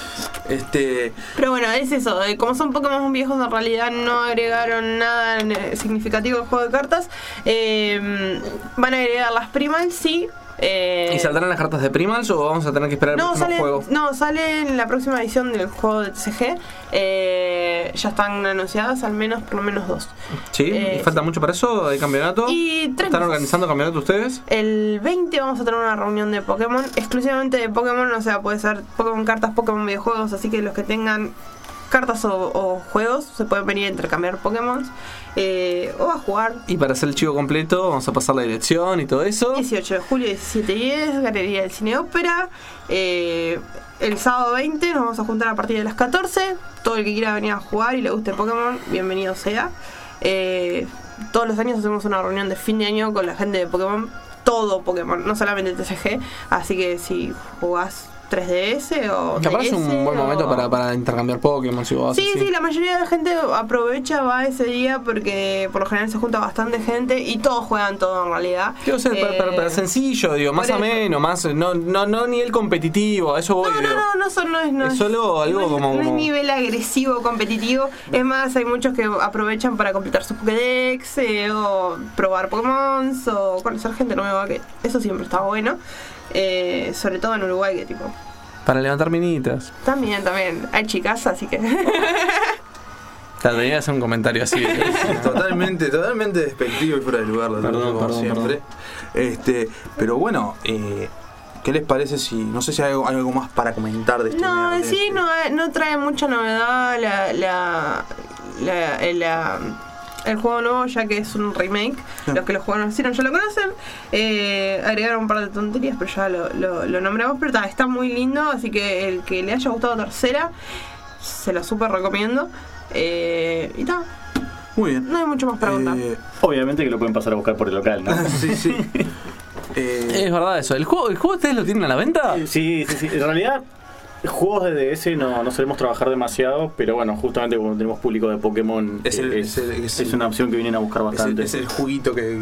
[SPEAKER 10] Pero bueno, es eso. Como son Pokémon viejos, en realidad no agregaron nada significativo al juego de cartas. Van a agregar las Primals, sí.
[SPEAKER 1] ¿Y saldrán las cartas de Primals o vamos a tener que esperar el próximo juego?
[SPEAKER 10] No, sale en la próxima edición del juego de TCG. Ya están anunciadas al menos, por lo menos 2.
[SPEAKER 1] ¿Sí? ¿Y falta mucho para eso? ¿Hay campeonato? ¿Están organizando campeonato ustedes?
[SPEAKER 10] El 20 vamos a tener una reunión de Pokémon, exclusivamente de Pokémon, o sea, puede ser Pokémon cartas, Pokémon videojuegos, así que los que tengan cartas o juegos se pueden venir a intercambiar Pokémon o a jugar.
[SPEAKER 1] Y para hacer el chivo completo vamos a pasar la dirección y todo eso.
[SPEAKER 10] 18 de julio, 17:10, Galería del Cine Ópera. El sábado 20 nos vamos a juntar a partir de las 14. Todo el que quiera venir a jugar y le guste Pokémon, bienvenido sea. Todos los años hacemos una reunión de fin de año con la gente de Pokémon, todo Pokémon, no solamente TCG, así que si jugás 3DS o
[SPEAKER 1] capaz es un buen momento
[SPEAKER 10] o...
[SPEAKER 1] para intercambiar Pokémon si vos
[SPEAKER 10] Sí, la mayoría de la gente aprovecha, va ese día porque por lo general se junta bastante gente y todos juegan todo en realidad.
[SPEAKER 1] Quiero ser para sencillo, digo, más ameno, más no nivel competitivo, eso voy.
[SPEAKER 10] No
[SPEAKER 1] es solo algo como
[SPEAKER 10] no es nivel agresivo competitivo, es más, hay muchos que aprovechan para completar sus Pokédex o probar Pokémon o conocer gente nueva, que eso siempre está bueno. Sobre todo en Uruguay, que tipo
[SPEAKER 1] para levantar minitas.
[SPEAKER 10] También hay chicas, así que
[SPEAKER 1] tenía que hacer un comentario así.
[SPEAKER 2] totalmente despectivo y fuera de lugar, perdón, siempre. Pero bueno, ¿qué les parece si no sé si hay algo más para comentar de este?
[SPEAKER 10] No trae mucha novedad el juego nuevo, ya que es un remake. Los que lo jugaron hicieron ya lo conocen. Agregaron un par de tonterías, pero ya lo nombramos. Pero está muy lindo, así que el que le haya gustado Tercera, se lo súper recomiendo. Y está.
[SPEAKER 2] Muy bien.
[SPEAKER 10] No hay mucho más para contar.
[SPEAKER 11] Obviamente que lo pueden pasar a buscar por el local, ¿no?
[SPEAKER 2] Sí.
[SPEAKER 1] Es verdad eso. ¿El juego ustedes lo tienen a la venta?
[SPEAKER 11] Sí. En realidad, juegos de DS no solemos trabajar demasiado, pero bueno, justamente como tenemos público de Pokémon, es una opción que vienen a buscar bastante.
[SPEAKER 2] Es el juguito que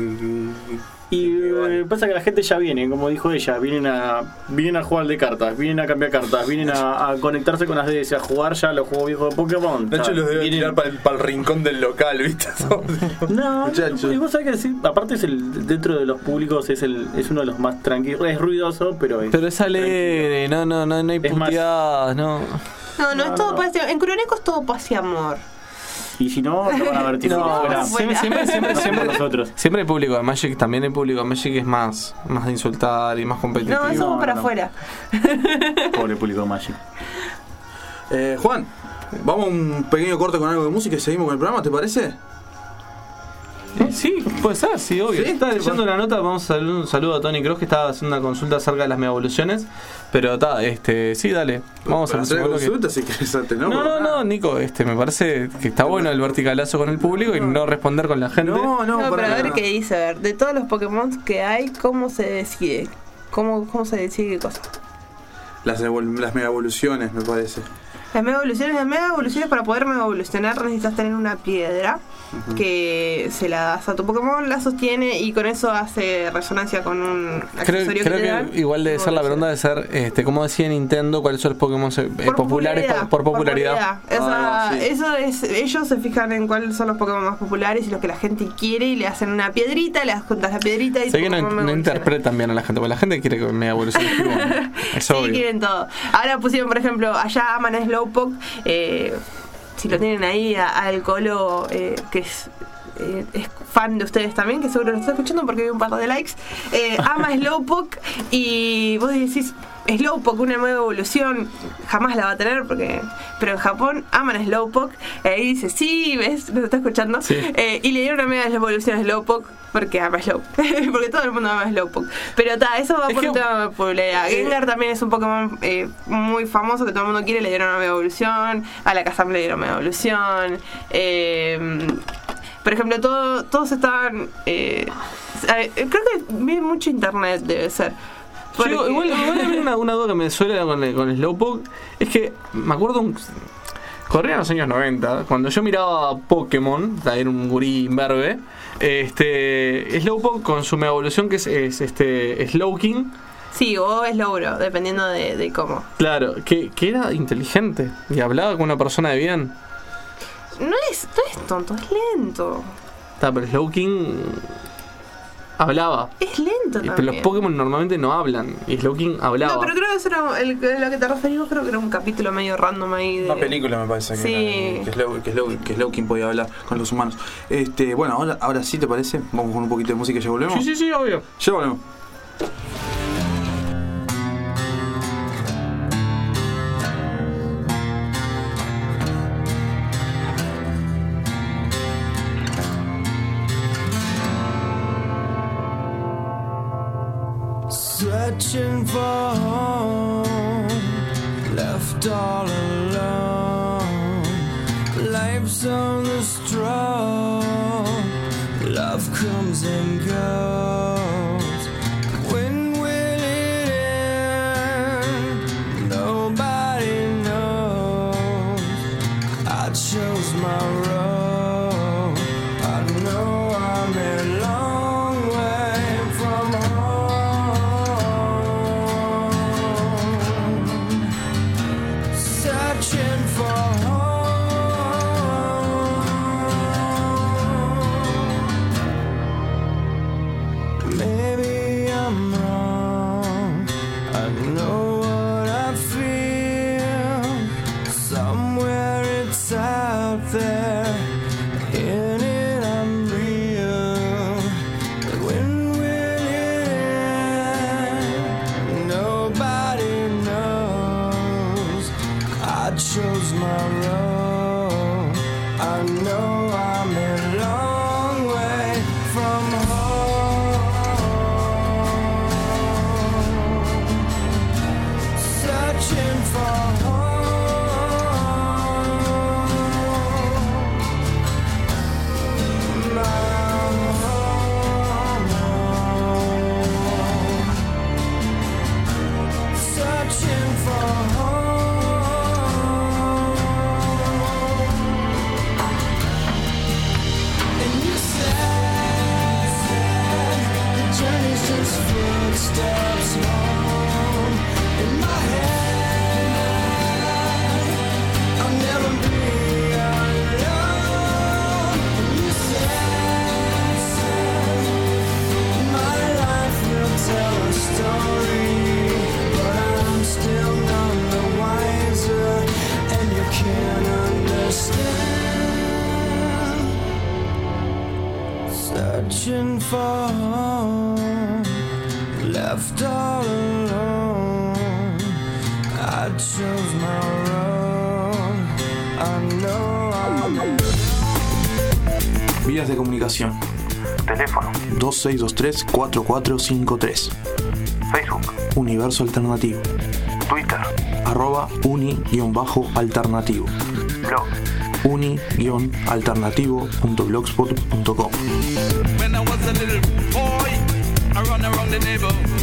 [SPEAKER 11] y pasa que la gente ya viene, como dijo ella, vienen a jugar de cartas, vienen a cambiar cartas, vienen a conectarse con las DS, a jugar ya los juegos viejos de Pokémon.
[SPEAKER 2] De hecho, los deben tirar para el rincón del local, ¿viste?
[SPEAKER 11] No, y vos sabés que sí, aparte dentro de los públicos es uno de los más tranquilos, es ruidoso, pero
[SPEAKER 1] es alegre, no hay puteadas, no,
[SPEAKER 10] es todo paz. En Curoneco es todo paz y amor.
[SPEAKER 11] Y si no van a ver
[SPEAKER 1] siempre el público de Magic, también el público de Magic es más de insultar y más competitivo.
[SPEAKER 10] No, somos para afuera.
[SPEAKER 11] Pobre público de Magic.
[SPEAKER 2] Juan, vamos a un pequeño corte con algo de música y seguimos con el programa, ¿te parece?
[SPEAKER 1] Sí, puede ser, sí, obvio.
[SPEAKER 2] ¿Sí?
[SPEAKER 1] Estaba leyendo la nota, vamos a darle un saludo a Tony Cross que estaba haciendo una consulta acerca de las mega evoluciones. Pero sí, dale. Vamos a hacer
[SPEAKER 2] consulta si querés antes, ¿no?
[SPEAKER 1] No, Nico, me parece que está bueno el verticalazo con el público y no responder con la gente.
[SPEAKER 10] No, pero a ver qué dice, a ver, de todos los Pokémon que hay, ¿cómo se decide? ¿Cómo se decide qué cosa?
[SPEAKER 2] Las mega evoluciones, me parece.
[SPEAKER 10] Las mega evoluciones, para poder mega evolucionar necesitas tener una piedra que se la das a tu Pokémon, la sostiene y con eso hace resonancia con un accesorio
[SPEAKER 1] creo
[SPEAKER 10] que te dan.
[SPEAKER 1] Que igual debe ser la pregunta de ser, como decía Nintendo, cuáles son los Pokémon populares por popularidad.
[SPEAKER 10] Eso es, ellos se fijan en cuáles son los Pokémon más populares y los que la gente quiere y le hacen una piedrita, le juntas la piedrita y
[SPEAKER 1] sé que no interpretan bien a la gente, porque la gente quiere que mega evolucione.
[SPEAKER 10] Sí, quieren todo. Ahora pusieron, por ejemplo, allá aman a Slowpoke. Si lo tienen ahí al Colo, que es fan de ustedes también, que seguro lo está escuchando porque hay un par de likes, ama Slowpoke y vos decís Slowpoke, una nueva evolución, jamás la va a tener pero en Japón aman a Slowpoke, ahí dice, sí, ¿ves? ¿Lo está escuchando?
[SPEAKER 1] Sí.
[SPEAKER 10] Y le dieron una mega evolución a Slowpoke porque ama Slowpoke, porque todo el mundo ama Slowpoke, pero eso va por un tema de popularidad. Gengar también es un Pokémon muy famoso que todo el mundo quiere, le dieron una mega evolución, a la Kazam le dieron mega evolución, por ejemplo, todos estaban creo que vi mucho internet, debe ser.
[SPEAKER 1] Igual una duda que me suele con Slowpoke es que me acuerdo corría en los años 90 cuando yo miraba Pokémon, era un gurí imberbe, Slowpoke con su mega evolución que es Slowking,
[SPEAKER 10] Sí, o es logro, dependiendo de cómo.
[SPEAKER 1] Claro, que era inteligente y hablaba con una persona de bien.
[SPEAKER 10] No es tonto, es lento.
[SPEAKER 1] Está, pero Slowking hablaba.
[SPEAKER 10] Es lento también.
[SPEAKER 1] Pero los Pokémon normalmente no hablan. Y Slowking hablaba.
[SPEAKER 10] No, pero creo que eso era lo que te referís, creo que era un capítulo medio random ahí de...
[SPEAKER 2] Una película me parece que que Slowking podía hablar con los humanos. Bueno, ahora sí, ¿te parece? Vamos con un poquito de música y ya volvemos.
[SPEAKER 1] Sí, obvio.
[SPEAKER 2] Ya volvemos.
[SPEAKER 12] Searching for home, left all alone. Life's on the straw, love comes and goes. When will it end? Nobody knows. I chose my road. I know I'm a long way from home. Searching for home. Maybe I'm wrong. I know what I feel. Somewhere it's out there. In it I'm real. When will it end? Nobody knows. I chose my road. I know I'm a long way from home. Searching for footsteps home. In my head, I'll never be alone. And you said, my life will tell a story, but I'm still none the wiser, and you can't understand. Searching for home, left all alone. I chose my road. I know I'm...
[SPEAKER 2] Vías de comunicación.
[SPEAKER 3] Teléfono.
[SPEAKER 2] 2623-4453.
[SPEAKER 3] Facebook.
[SPEAKER 2] Universo Alternativo.
[SPEAKER 3] Twitter.
[SPEAKER 2] @uni_alternativo.
[SPEAKER 3] Blog.
[SPEAKER 2] uni-alternativo.blogspot.com.
[SPEAKER 4] When I was a little boy, I run around the neighborhood.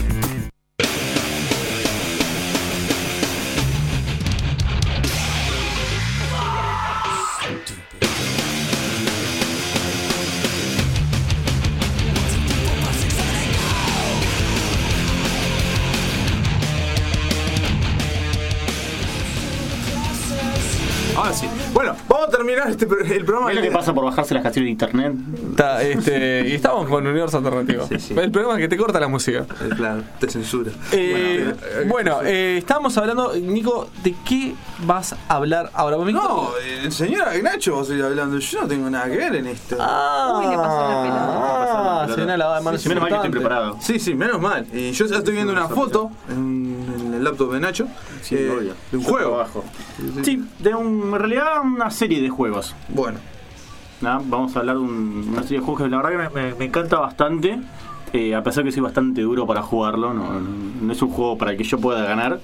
[SPEAKER 2] Ahora sí. Bueno, vamos a terminar el programa.
[SPEAKER 11] ¿Qué es lo que pasa por bajarse las canciones de internet?
[SPEAKER 1] Y estamos con Universo Alternativo.
[SPEAKER 2] Sí, sí.
[SPEAKER 1] El problema es que te corta la música.
[SPEAKER 2] Claro, te censura.
[SPEAKER 1] Estábamos hablando, Nico, ¿de qué vas a hablar ahora?
[SPEAKER 2] No, el señor Nacho va a seguir hablando. Yo no tengo nada que ver en esto.
[SPEAKER 10] Uy, le pasó la pelota.
[SPEAKER 1] Se viene a lavada de manos.
[SPEAKER 11] Menos mal que estoy preparado.
[SPEAKER 2] Sí, menos mal. Y yo ya estoy viendo una foto en el laptop de Nacho de un juego.
[SPEAKER 11] Sí, en realidad una serie de juegos.
[SPEAKER 2] Bueno.
[SPEAKER 11] Vamos a hablar de una serie de juegos que la verdad que me encanta bastante. A pesar que soy bastante duro para jugarlo, no es un juego para el que yo pueda ganar.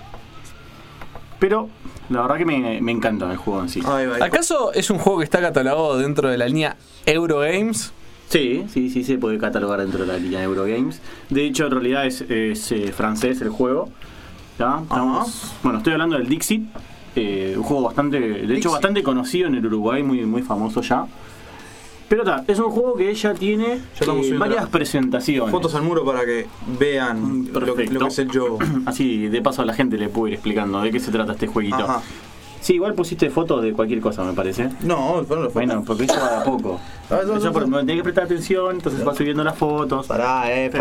[SPEAKER 11] Pero la verdad que me encanta el juego en sí.
[SPEAKER 1] ¿Acaso es un juego que está catalogado dentro de la línea Eurogames?
[SPEAKER 11] Sí, se puede catalogar dentro de la línea Eurogames. De hecho, en realidad es francés el juego. Bueno, estoy hablando del Dixit. Un juego bastante conocido en el Uruguay, muy, muy famoso ya. Pero es un juego que ya tiene varias presentaciones.
[SPEAKER 2] Fotos al muro para que vean lo que es el juego.
[SPEAKER 11] Así, de paso a la gente le puedo ir explicando de qué se trata este jueguito.
[SPEAKER 2] Ajá.
[SPEAKER 11] Sí, igual pusiste fotos de cualquier cosa, me parece.
[SPEAKER 2] No, fueron las fotos.
[SPEAKER 11] Bueno, porque eso va de a poco. Eso porque me tenés que prestar atención, entonces vas subiendo las fotos.
[SPEAKER 2] Pará.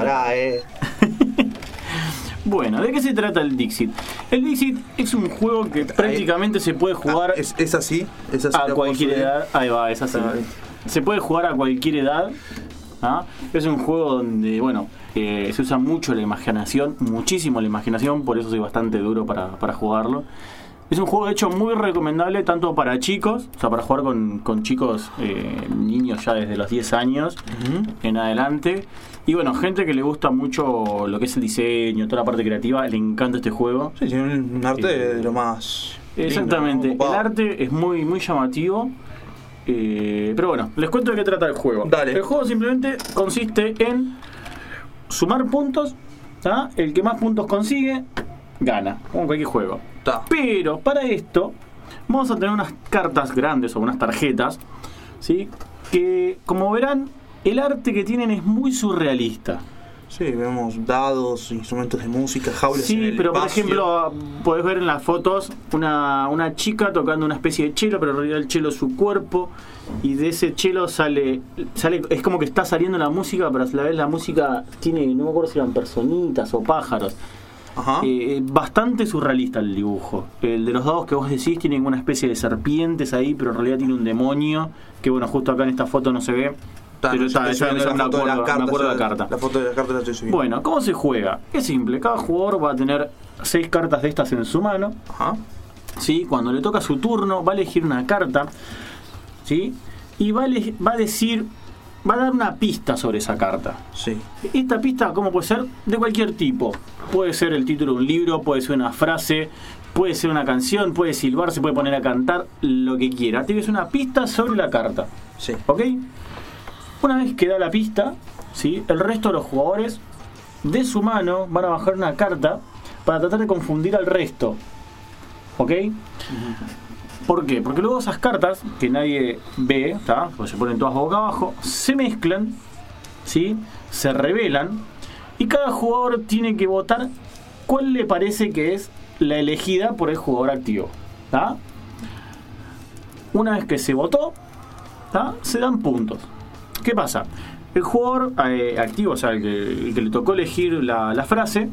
[SPEAKER 11] Bueno, ¿de qué se trata el Dixit? El Dixit es un juego que prácticamente se puede jugar
[SPEAKER 2] es así
[SPEAKER 11] a cualquier edad. Ahí va, es así. Se puede jugar a cualquier edad. ¿Ah? Es un juego donde, bueno, se usa mucho la imaginación, muchísimo la imaginación, por eso soy bastante duro para jugarlo. Es un juego de hecho muy recomendable tanto para chicos, o sea, para jugar con chicos, niños ya desde los 10 años en adelante. Y bueno, gente que le gusta mucho lo que es el diseño, toda la parte creativa, le encanta este juego.
[SPEAKER 2] Sí, un arte de lo más...
[SPEAKER 11] Exactamente,
[SPEAKER 2] lindo, ¿no?
[SPEAKER 11] El arte es muy, muy llamativo. Pero bueno, les cuento de qué trata el juego.
[SPEAKER 2] Dale.
[SPEAKER 11] El juego simplemente consiste en sumar puntos, ¿tá? El que más puntos consigue, gana, como en cualquier juego. Pero para esto vamos a tener unas cartas grandes o unas tarjetas, ¿sí? Que, como verán, el arte que tienen es muy surrealista.
[SPEAKER 2] Sí, vemos dados, instrumentos de música, jaulas en
[SPEAKER 11] Sí,
[SPEAKER 2] el
[SPEAKER 11] pero por
[SPEAKER 2] espacio.
[SPEAKER 11] ejemplo, podés ver en las fotos una chica tocando una especie de cello, pero en realidad el cello es su cuerpo, y de ese cello sale es como que está saliendo la música, pero a la vez la música tiene, no me acuerdo si eran personitas o pájaros.
[SPEAKER 2] Ajá.
[SPEAKER 11] Bastante surrealista el dibujo. El de los dados que vos decís tiene una especie de serpientes ahí, pero en realidad tiene un demonio, que bueno, justo acá en esta foto no se ve. Pero me acuerdo de la carta.
[SPEAKER 2] La foto de la carta la estoy subiendo.
[SPEAKER 11] Bueno, ¿cómo se juega? Es simple, cada jugador va a tener 6 cartas de estas en su mano.
[SPEAKER 2] Ajá.
[SPEAKER 11] ¿Sí? Cuando le toca su turno, va a elegir una carta, ¿sí? Y va a dar una pista sobre esa carta.
[SPEAKER 2] Sí.
[SPEAKER 11] Esta pista, ¿cómo puede ser? De cualquier tipo. Puede ser el título de un libro, puede ser una frase, puede ser una canción, puede silbar, se puede poner a cantar, lo que quiera. Tienes una pista sobre la carta.
[SPEAKER 2] Sí.
[SPEAKER 11] ¿Ok? Una vez que da la pista, ¿sí? El resto de los jugadores de su mano van a bajar una carta para tratar de confundir al resto. ¿Ok? ¿Por qué? Porque luego esas cartas que nadie ve, ¿tá? Pues se ponen todas boca abajo, se mezclan, ¿sí? Se revelan y cada jugador tiene que votar cuál le parece que es la elegida por el jugador activo, ¿tá? Una vez que se votó, ¿tá? Se dan puntos. ¿Qué pasa? El jugador activo, o sea, el que le tocó elegir la frase,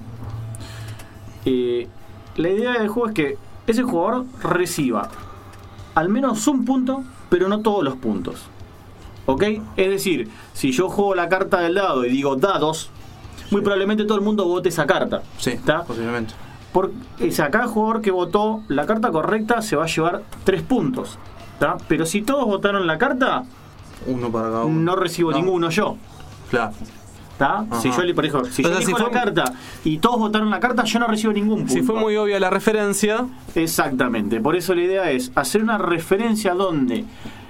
[SPEAKER 11] la idea del juego es que ese jugador reciba al menos un punto, pero no todos los puntos. ¿Ok? Es decir, si yo juego la carta del dado y digo dados, muy probablemente todo el mundo vote esa carta.
[SPEAKER 2] Sí,
[SPEAKER 11] ¿tá?
[SPEAKER 2] posiblemente.
[SPEAKER 11] Porque cada jugador que votó la carta correcta se va a llevar 3 puntos. ¿Tá? Pero si todos votaron la carta,
[SPEAKER 2] uno para cada uno.
[SPEAKER 11] No recibo ninguno yo.
[SPEAKER 2] Claro.
[SPEAKER 11] ¿Tá? Si yo elijo la carta y todos votaron la carta, yo no recibo ningún punto.
[SPEAKER 1] Si fue muy obvia la referencia.
[SPEAKER 11] Exactamente. Por eso la idea es hacer una referencia donde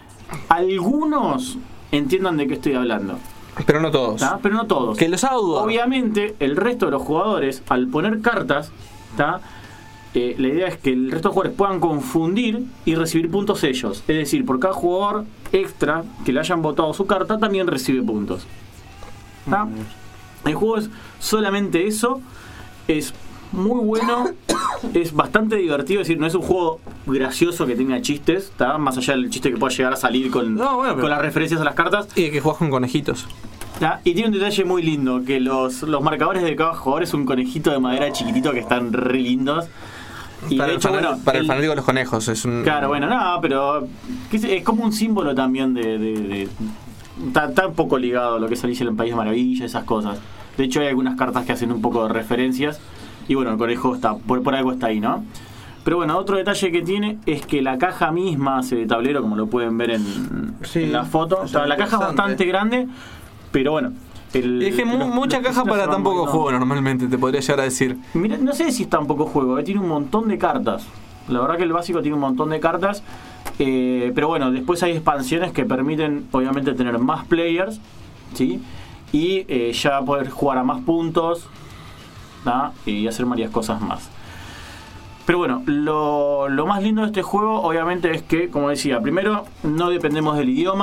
[SPEAKER 11] algunos entiendan de qué estoy hablando.
[SPEAKER 1] Pero no todos.
[SPEAKER 11] ¿Tá? Pero no todos.
[SPEAKER 1] Que los audos.
[SPEAKER 11] Obviamente, el resto de los jugadores, al poner cartas, ¿tá? La idea es que el resto de jugadores puedan confundir y recibir puntos ellos. Es decir, por cada jugador extra que le hayan votado su carta, también recibe puntos. ¿Tá? El juego es solamente eso. Es muy bueno. Es bastante divertido. Es decir, no es un juego gracioso que tenga chistes, ¿tá? Más allá del chiste que pueda llegar a salir con las referencias a las cartas.
[SPEAKER 1] Y que juegas con conejitos.
[SPEAKER 11] ¿Tá? Y tiene un detalle muy lindo, que los marcadores de cada jugador es un conejito de madera chiquitito que están re lindos. Y
[SPEAKER 1] para
[SPEAKER 11] de hecho,
[SPEAKER 1] el fanático de los conejos es un...
[SPEAKER 11] Claro, bueno, no, pero es como un símbolo también de está un poco ligado a lo que es Alicia en el País de Maravilla, esas cosas. De hecho hay algunas cartas que hacen un poco de referencias. Y bueno, el conejo está por algo está ahí, ¿no? Pero bueno, otro detalle que tiene es que la caja misma hace de tablero, como lo pueden ver en la foto. O sea, la caja es bastante grande, pero bueno.
[SPEAKER 1] Es que mucha caja para tan poco juego normalmente, te podría llegar a decir.
[SPEAKER 11] Mira, no sé si es tan poco juego, tiene un montón de cartas. La verdad que el básico tiene un montón de cartas. Pero bueno, después hay expansiones que permiten obviamente tener más players, ¿sí? Y ya poder jugar a más puntos, ¿tá? Y hacer varias cosas más. Pero bueno, lo más lindo de este juego obviamente es que, como decía, primero no dependemos del idioma,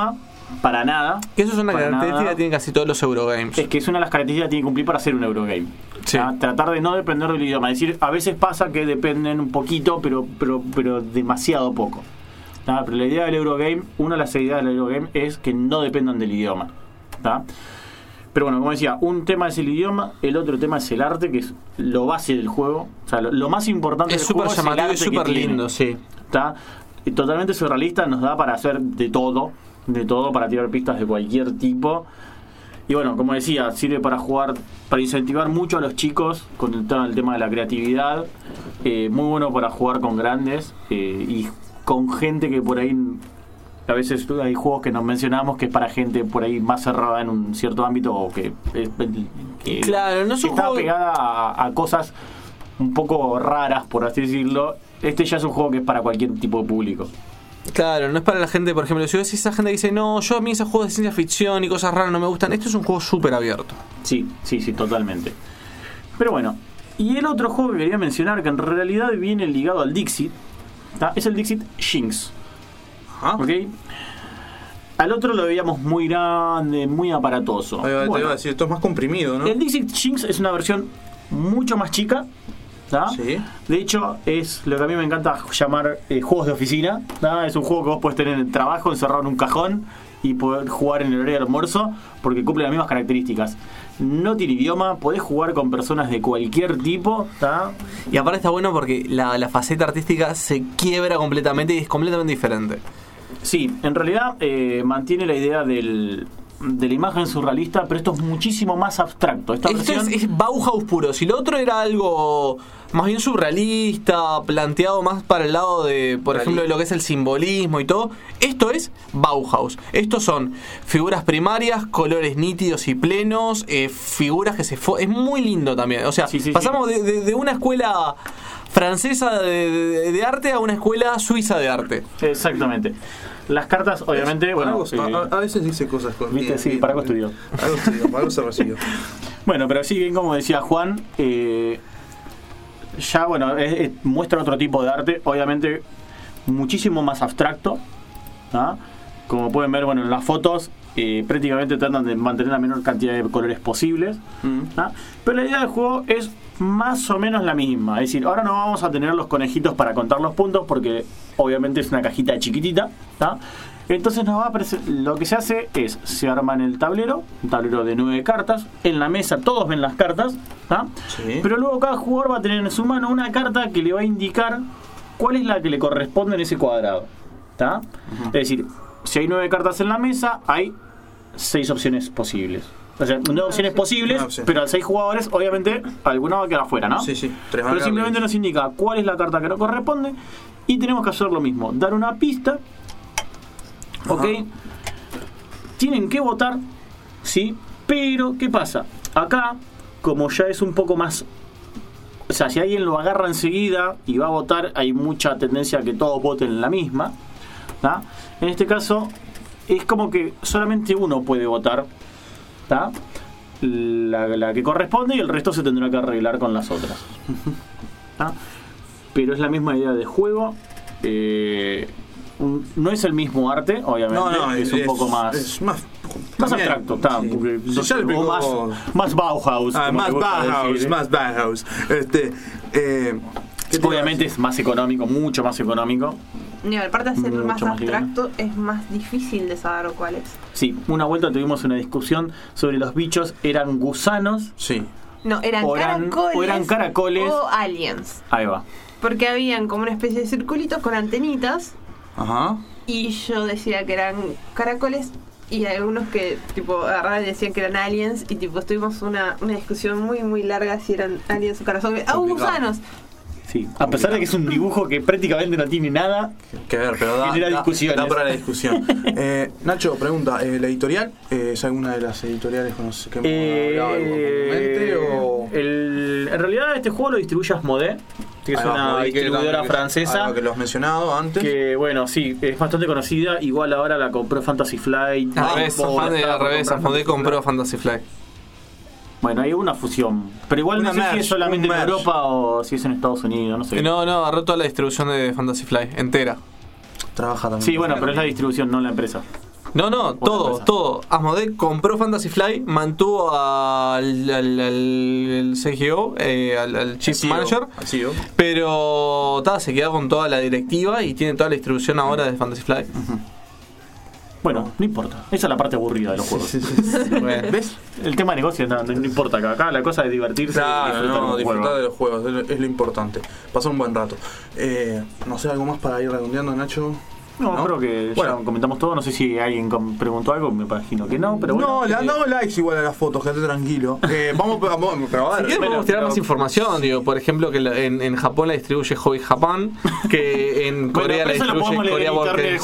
[SPEAKER 11] para nada.
[SPEAKER 1] Que eso es una
[SPEAKER 11] para
[SPEAKER 1] característica
[SPEAKER 11] nada.
[SPEAKER 1] que tienen casi todos los Eurogames.
[SPEAKER 11] Es que es una de las características que tiene que cumplir para ser un Eurogame.
[SPEAKER 1] Sí.
[SPEAKER 11] Tratar de no depender del idioma. Es decir, a veces pasa que dependen un poquito, pero demasiado poco. Pero la idea del Eurogame, una de las ideas del Eurogame es que no dependan del idioma. ¿tá? Pero bueno, como decía, un tema es el idioma, el otro tema es el arte, que es lo base del juego. O sea, lo más importante
[SPEAKER 1] Es
[SPEAKER 11] del
[SPEAKER 1] súper
[SPEAKER 11] juego es el
[SPEAKER 1] llamativo y
[SPEAKER 11] arte
[SPEAKER 1] súper
[SPEAKER 11] que tiene.
[SPEAKER 1] lindo, sí.
[SPEAKER 11] ¿tá? Y totalmente surrealista, nos da para hacer de todo, para tirar pistas de cualquier tipo. Y bueno, como decía, sirve para jugar, para incentivar mucho a los chicos con el tema de la creatividad. Muy bueno para jugar con grandes y con gente que por ahí, a veces hay juegos que nos mencionamos que es para gente por ahí más cerrada en un cierto ámbito o que
[SPEAKER 1] claro, no es un
[SPEAKER 11] está
[SPEAKER 1] juego
[SPEAKER 11] pegada a cosas un poco raras, por así decirlo. Este ya es un juego que es para cualquier tipo de público.
[SPEAKER 1] Claro, no es para la gente, por ejemplo, si ves esa gente que dice, no, yo a mí esos juegos de ciencia ficción y cosas raras no me gustan, esto es un juego súper abierto.
[SPEAKER 11] Sí, totalmente. Pero bueno, y el otro juego que quería mencionar, que en realidad viene ligado al Dixit, ¿tá? Es el Dixit Jinx. ¿Ok? Al otro lo veíamos muy grande, muy aparatoso.
[SPEAKER 2] Te iba a decir, esto es más comprimido, ¿no?
[SPEAKER 11] El Dixit Jinx es una versión mucho más chica. ¿tá?
[SPEAKER 2] Sí.
[SPEAKER 11] De hecho, es lo que a mí me encanta llamar juegos de oficina. ¿tá? Es un juego que vos podés tener en el trabajo, encerrado en un cajón y poder jugar en el horario de almuerzo porque cumple las mismas características. No tiene idioma, podés jugar con personas de cualquier tipo. ¿tá?
[SPEAKER 1] Y aparte está bueno porque la faceta artística se quiebra completamente y es completamente diferente.
[SPEAKER 11] Sí, en realidad mantiene la idea de la imagen surrealista, pero esto es muchísimo más abstracto. Esto
[SPEAKER 1] es Bauhaus puro. Si lo otro era algo más bien surrealista, planteado más para el lado de, por ejemplo, de lo que es el simbolismo y todo, esto es Bauhaus. Estos son figuras primarias, colores nítidos y plenos, figuras que es muy lindo también. O sea, pasamos de una escuela francesa de arte a una escuela suiza de arte.
[SPEAKER 11] Exactamente. Las cartas, obviamente, bueno...
[SPEAKER 2] a veces dice cosas con...
[SPEAKER 11] ¿Viste? Sí, para algo estudió.
[SPEAKER 2] Algo se recibió.
[SPEAKER 11] Bueno, pero sí, bien como decía Juan, ya, bueno, muestra otro tipo de arte, obviamente muchísimo más abstracto. ¿tá? Como pueden ver, bueno, en las fotos prácticamente tratan de mantener la menor cantidad de colores posibles. ¿tá? Pero la idea del juego es más o menos la misma. Es decir, ahora no vamos a tener los conejitos para contar los puntos porque obviamente es una cajita chiquitita. ¿tá? Entonces nos va a aparecer, lo que se hace es, se arma en el tablero, un tablero de 9 cartas, en la mesa todos ven las cartas, ¿tá?
[SPEAKER 2] Sí.
[SPEAKER 11] Pero luego cada jugador va a tener en su mano una carta que le va a indicar cuál es la que le corresponde en ese cuadrado. ¿tá? Es decir, si hay 9 cartas en la mesa, hay 6 opciones posibles. O sea, 9 opciones posibles, pero al 6 jugadores, obviamente, alguna va a quedar afuera, ¿no?
[SPEAKER 2] Sí.
[SPEAKER 11] Pero simplemente nos indica cuál es la carta que nos corresponde y tenemos que hacer lo mismo, dar una pista. ¿Ok? Tienen que votar, ¿sí? Pero, ¿qué pasa? Acá, como ya es un poco más... O sea, si alguien lo agarra enseguida y va a votar, hay mucha tendencia a que todos voten en la misma. ¿tá? En este caso, es como que solamente uno puede votar. ¿tá? La que corresponde y el resto se tendrá que arreglar con las otras. ¿tá? Pero es la misma idea de juego. No es el mismo arte, obviamente. Es un poco más...
[SPEAKER 2] Es más
[SPEAKER 11] abstracto, está.
[SPEAKER 2] Sí,
[SPEAKER 11] más Bauhaus.
[SPEAKER 2] Más Bauhaus.
[SPEAKER 11] Obviamente es más económico, mucho más económico.
[SPEAKER 10] No, aparte de ser
[SPEAKER 11] Mucho
[SPEAKER 10] más
[SPEAKER 11] más
[SPEAKER 10] abstracto, es más difícil de saber cuál es.
[SPEAKER 11] Sí, una vuelta tuvimos una discusión sobre los bichos, ¿eran gusanos?
[SPEAKER 2] Sí.
[SPEAKER 10] No, eran caracoles o aliens.
[SPEAKER 11] Ahí va.
[SPEAKER 10] Porque habían como una especie de circulitos con antenitas.
[SPEAKER 2] Ajá.
[SPEAKER 10] Y yo decía que eran caracoles y algunos que tipo agarraban y decían que eran aliens y tipo tuvimos una discusión muy muy larga si eran aliens o caracoles. ¡Ah, gusanos!
[SPEAKER 11] Sí, a pesar de que es un dibujo que prácticamente no tiene nada
[SPEAKER 2] que ver, pero da para la discusión. Nacho, pregunta, ¿la editorial es alguna de las editoriales que hemos hablado comúnmente?
[SPEAKER 11] En realidad este juego lo distribuye Asmodee, que es una distribuidora francesa.
[SPEAKER 2] Que lo has mencionado antes.
[SPEAKER 11] Que bueno, sí, es bastante conocida. Igual ahora la compró Fantasy Flight.
[SPEAKER 1] Al revés, Asmodee compró Fantasy Flight.
[SPEAKER 11] Bueno, hay una fusión. Pero igual no sé si es solamente en Europa o si es en Estados Unidos, no sé.
[SPEAKER 1] No, agarró toda la distribución de Fantasy Flight, entera.
[SPEAKER 2] Trabaja también.
[SPEAKER 11] Sí, bueno, pero es la distribución, no la empresa.
[SPEAKER 1] No, todo. Asmodee compró Fantasy Flight, mantuvo al CGO, al Chief Manager, pero se quedó con toda la directiva y tiene toda la distribución ahora de Fantasy Flight.
[SPEAKER 11] Bueno, no importa. Esa es la parte aburrida de los juegos.
[SPEAKER 1] Bueno.
[SPEAKER 11] ¿Ves? El tema de negocio no importa. Acá la cosa es divertirse.
[SPEAKER 2] Claro, disfrutar de los juegos es lo importante. Pasar un buen rato. No sé, algo más para ir redondeando, Nacho.
[SPEAKER 11] No, creo que ya comentamos todo. No sé si alguien preguntó algo, me imagino que no, pero bueno.
[SPEAKER 2] No, le han dado likes igual a las fotos, quédate tranquilo. Vamos a ver.
[SPEAKER 1] Si quieres podemos tirar más información, digo, por ejemplo que en Japón la distribuye Hobby Japan, que en Corea la distribuye Corea Workers.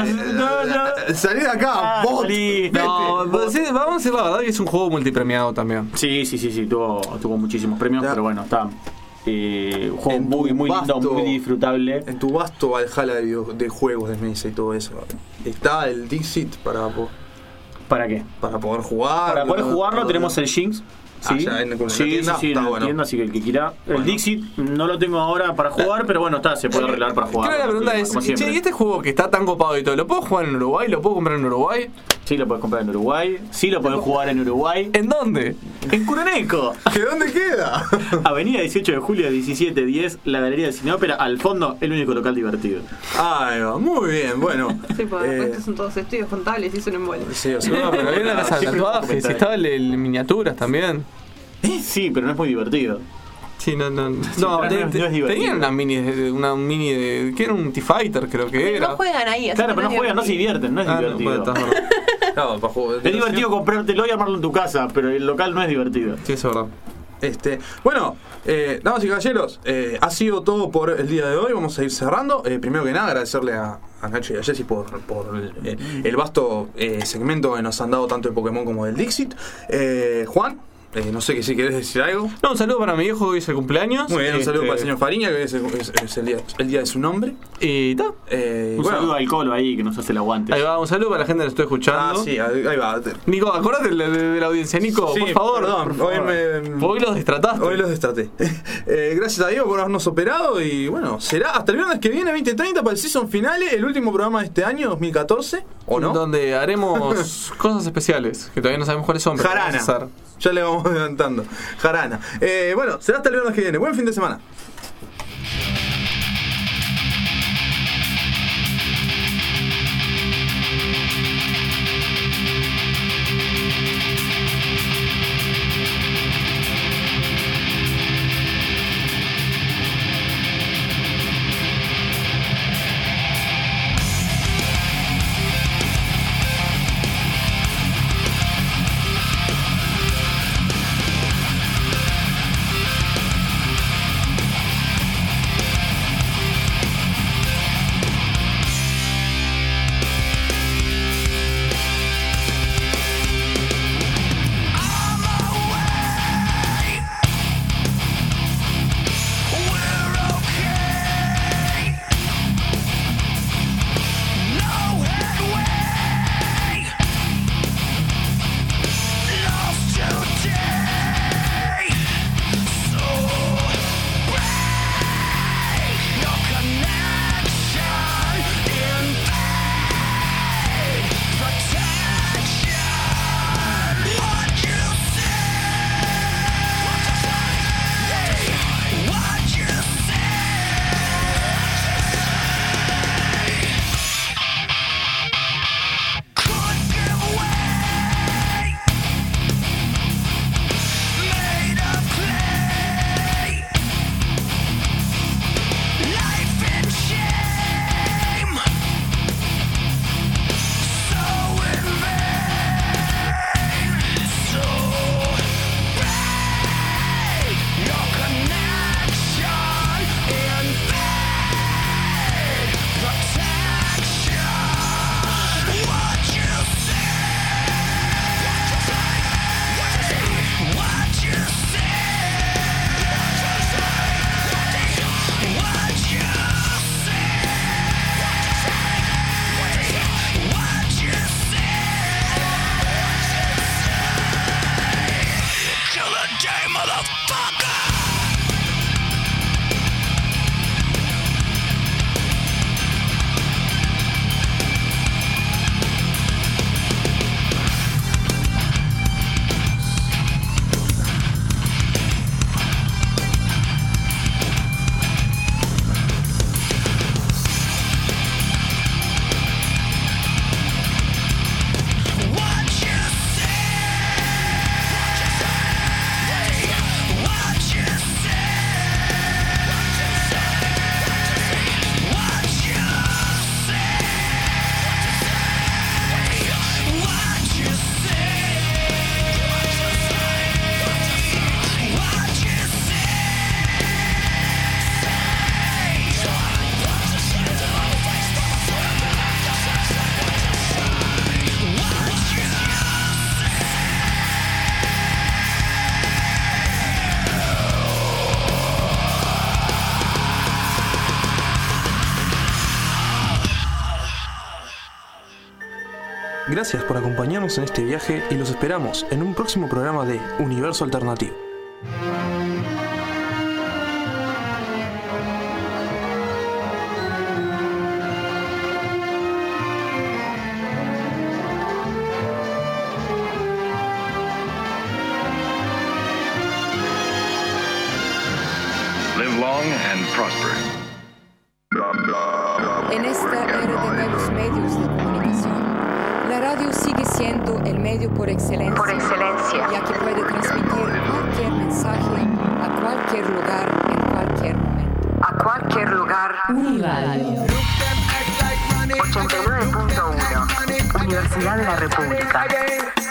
[SPEAKER 2] Salí de acá, bot.
[SPEAKER 1] No, vamos a decir la verdad que es un juego multipremiado también.
[SPEAKER 11] Sí, tuvo muchísimos premios, pero bueno, está un juego muy lindo, muy disfrutable.
[SPEAKER 2] En tu vasto Valhalla de juegos de mesa y todo eso, está el Dixit ¿para qué? Para poder jugar.
[SPEAKER 11] Para poder jugarlo tenemos el Jinx. Sí,
[SPEAKER 2] en la
[SPEAKER 11] tienda, así que el que quiera. El Dixit no lo tengo ahora para jugar, pero bueno, se puede arreglar para jugar.
[SPEAKER 1] Creo que la pregunta es, ¿y este juego que está tan copado y todo, lo puedo jugar en Uruguay? ¿Lo puedo comprar en Uruguay?
[SPEAKER 11] Sí, lo puedes comprar en Uruguay. Sí, lo puedes jugar en Uruguay.
[SPEAKER 1] ¿En dónde?
[SPEAKER 11] En Curoneco.
[SPEAKER 2] ¿Que dónde queda?
[SPEAKER 11] Avenida 18 de julio 1710, la Galería de Cine Ópera. Al fondo, el único local divertido.
[SPEAKER 2] Ahí va, muy bien, bueno.
[SPEAKER 10] Sí, porque después son todos estudios contables y son en vuelo.
[SPEAKER 2] Sí,
[SPEAKER 1] no, pero había una casa de tatuajes, estaba el miniaturas también.
[SPEAKER 11] Sí, pero no es muy divertido.
[SPEAKER 1] Sí, no
[SPEAKER 11] es divertido.
[SPEAKER 1] Tenían una mini de que era un T-Fighter, creo que era.
[SPEAKER 10] No juegan ahí, así
[SPEAKER 11] claro, pero no juegan, no se divierten, no es divertido.
[SPEAKER 2] No, para jugar.
[SPEAKER 11] Es divertido comprártelo y armarlo en tu casa, pero el local no es divertido.
[SPEAKER 1] Sí, eso es verdad.
[SPEAKER 2] Bueno, damas y caballeros, ha sido todo por el día de hoy. Vamos a ir cerrando. Primero que nada, agradecerle a Nacho y a Jessy por el vasto segmento que nos han dado tanto de Pokémon como del Dixit. Juan, no sé si querés decir algo.
[SPEAKER 1] No, un saludo para mi viejo que hoy es el cumpleaños.
[SPEAKER 2] Muy bien, un saludo para el señor Fariña, que es el día de su nombre.
[SPEAKER 1] Y está.
[SPEAKER 11] Un saludo al Colo ahí, que nos hace el aguante.
[SPEAKER 1] Ahí va, un saludo para la gente que nos está escuchando.
[SPEAKER 2] Sí, ahí va.
[SPEAKER 1] Nico, acordate de la audiencia, Nico,
[SPEAKER 2] sí,
[SPEAKER 1] por favor.
[SPEAKER 2] Perdón,
[SPEAKER 1] hoy los destrataste.
[SPEAKER 2] Hoy los destraté. Gracias a Diego por habernos operado. Y bueno, será hasta el viernes que viene, 20:30, para el season finale, el último programa de este año, 2014. ¿O no?
[SPEAKER 1] Donde haremos cosas especiales, que todavía no sabemos cuáles son.
[SPEAKER 2] Jarana. Ya le vamos adelantando. Jarana. Bueno, será hasta el viernes que viene. Buen fin de semana. Gracias por acompañarnos en este viaje y los esperamos en un próximo programa de Universo Alternativo.
[SPEAKER 3] Live long and prosper.
[SPEAKER 13] En esta era de nuevos medios de comunicación, la radio sigue siendo el medio por excelencia, ya que puede transmitir cualquier mensaje a cualquier lugar, en cualquier momento.
[SPEAKER 14] A cualquier lugar.
[SPEAKER 5] Uniradio
[SPEAKER 14] 89.1 Universidad de la República.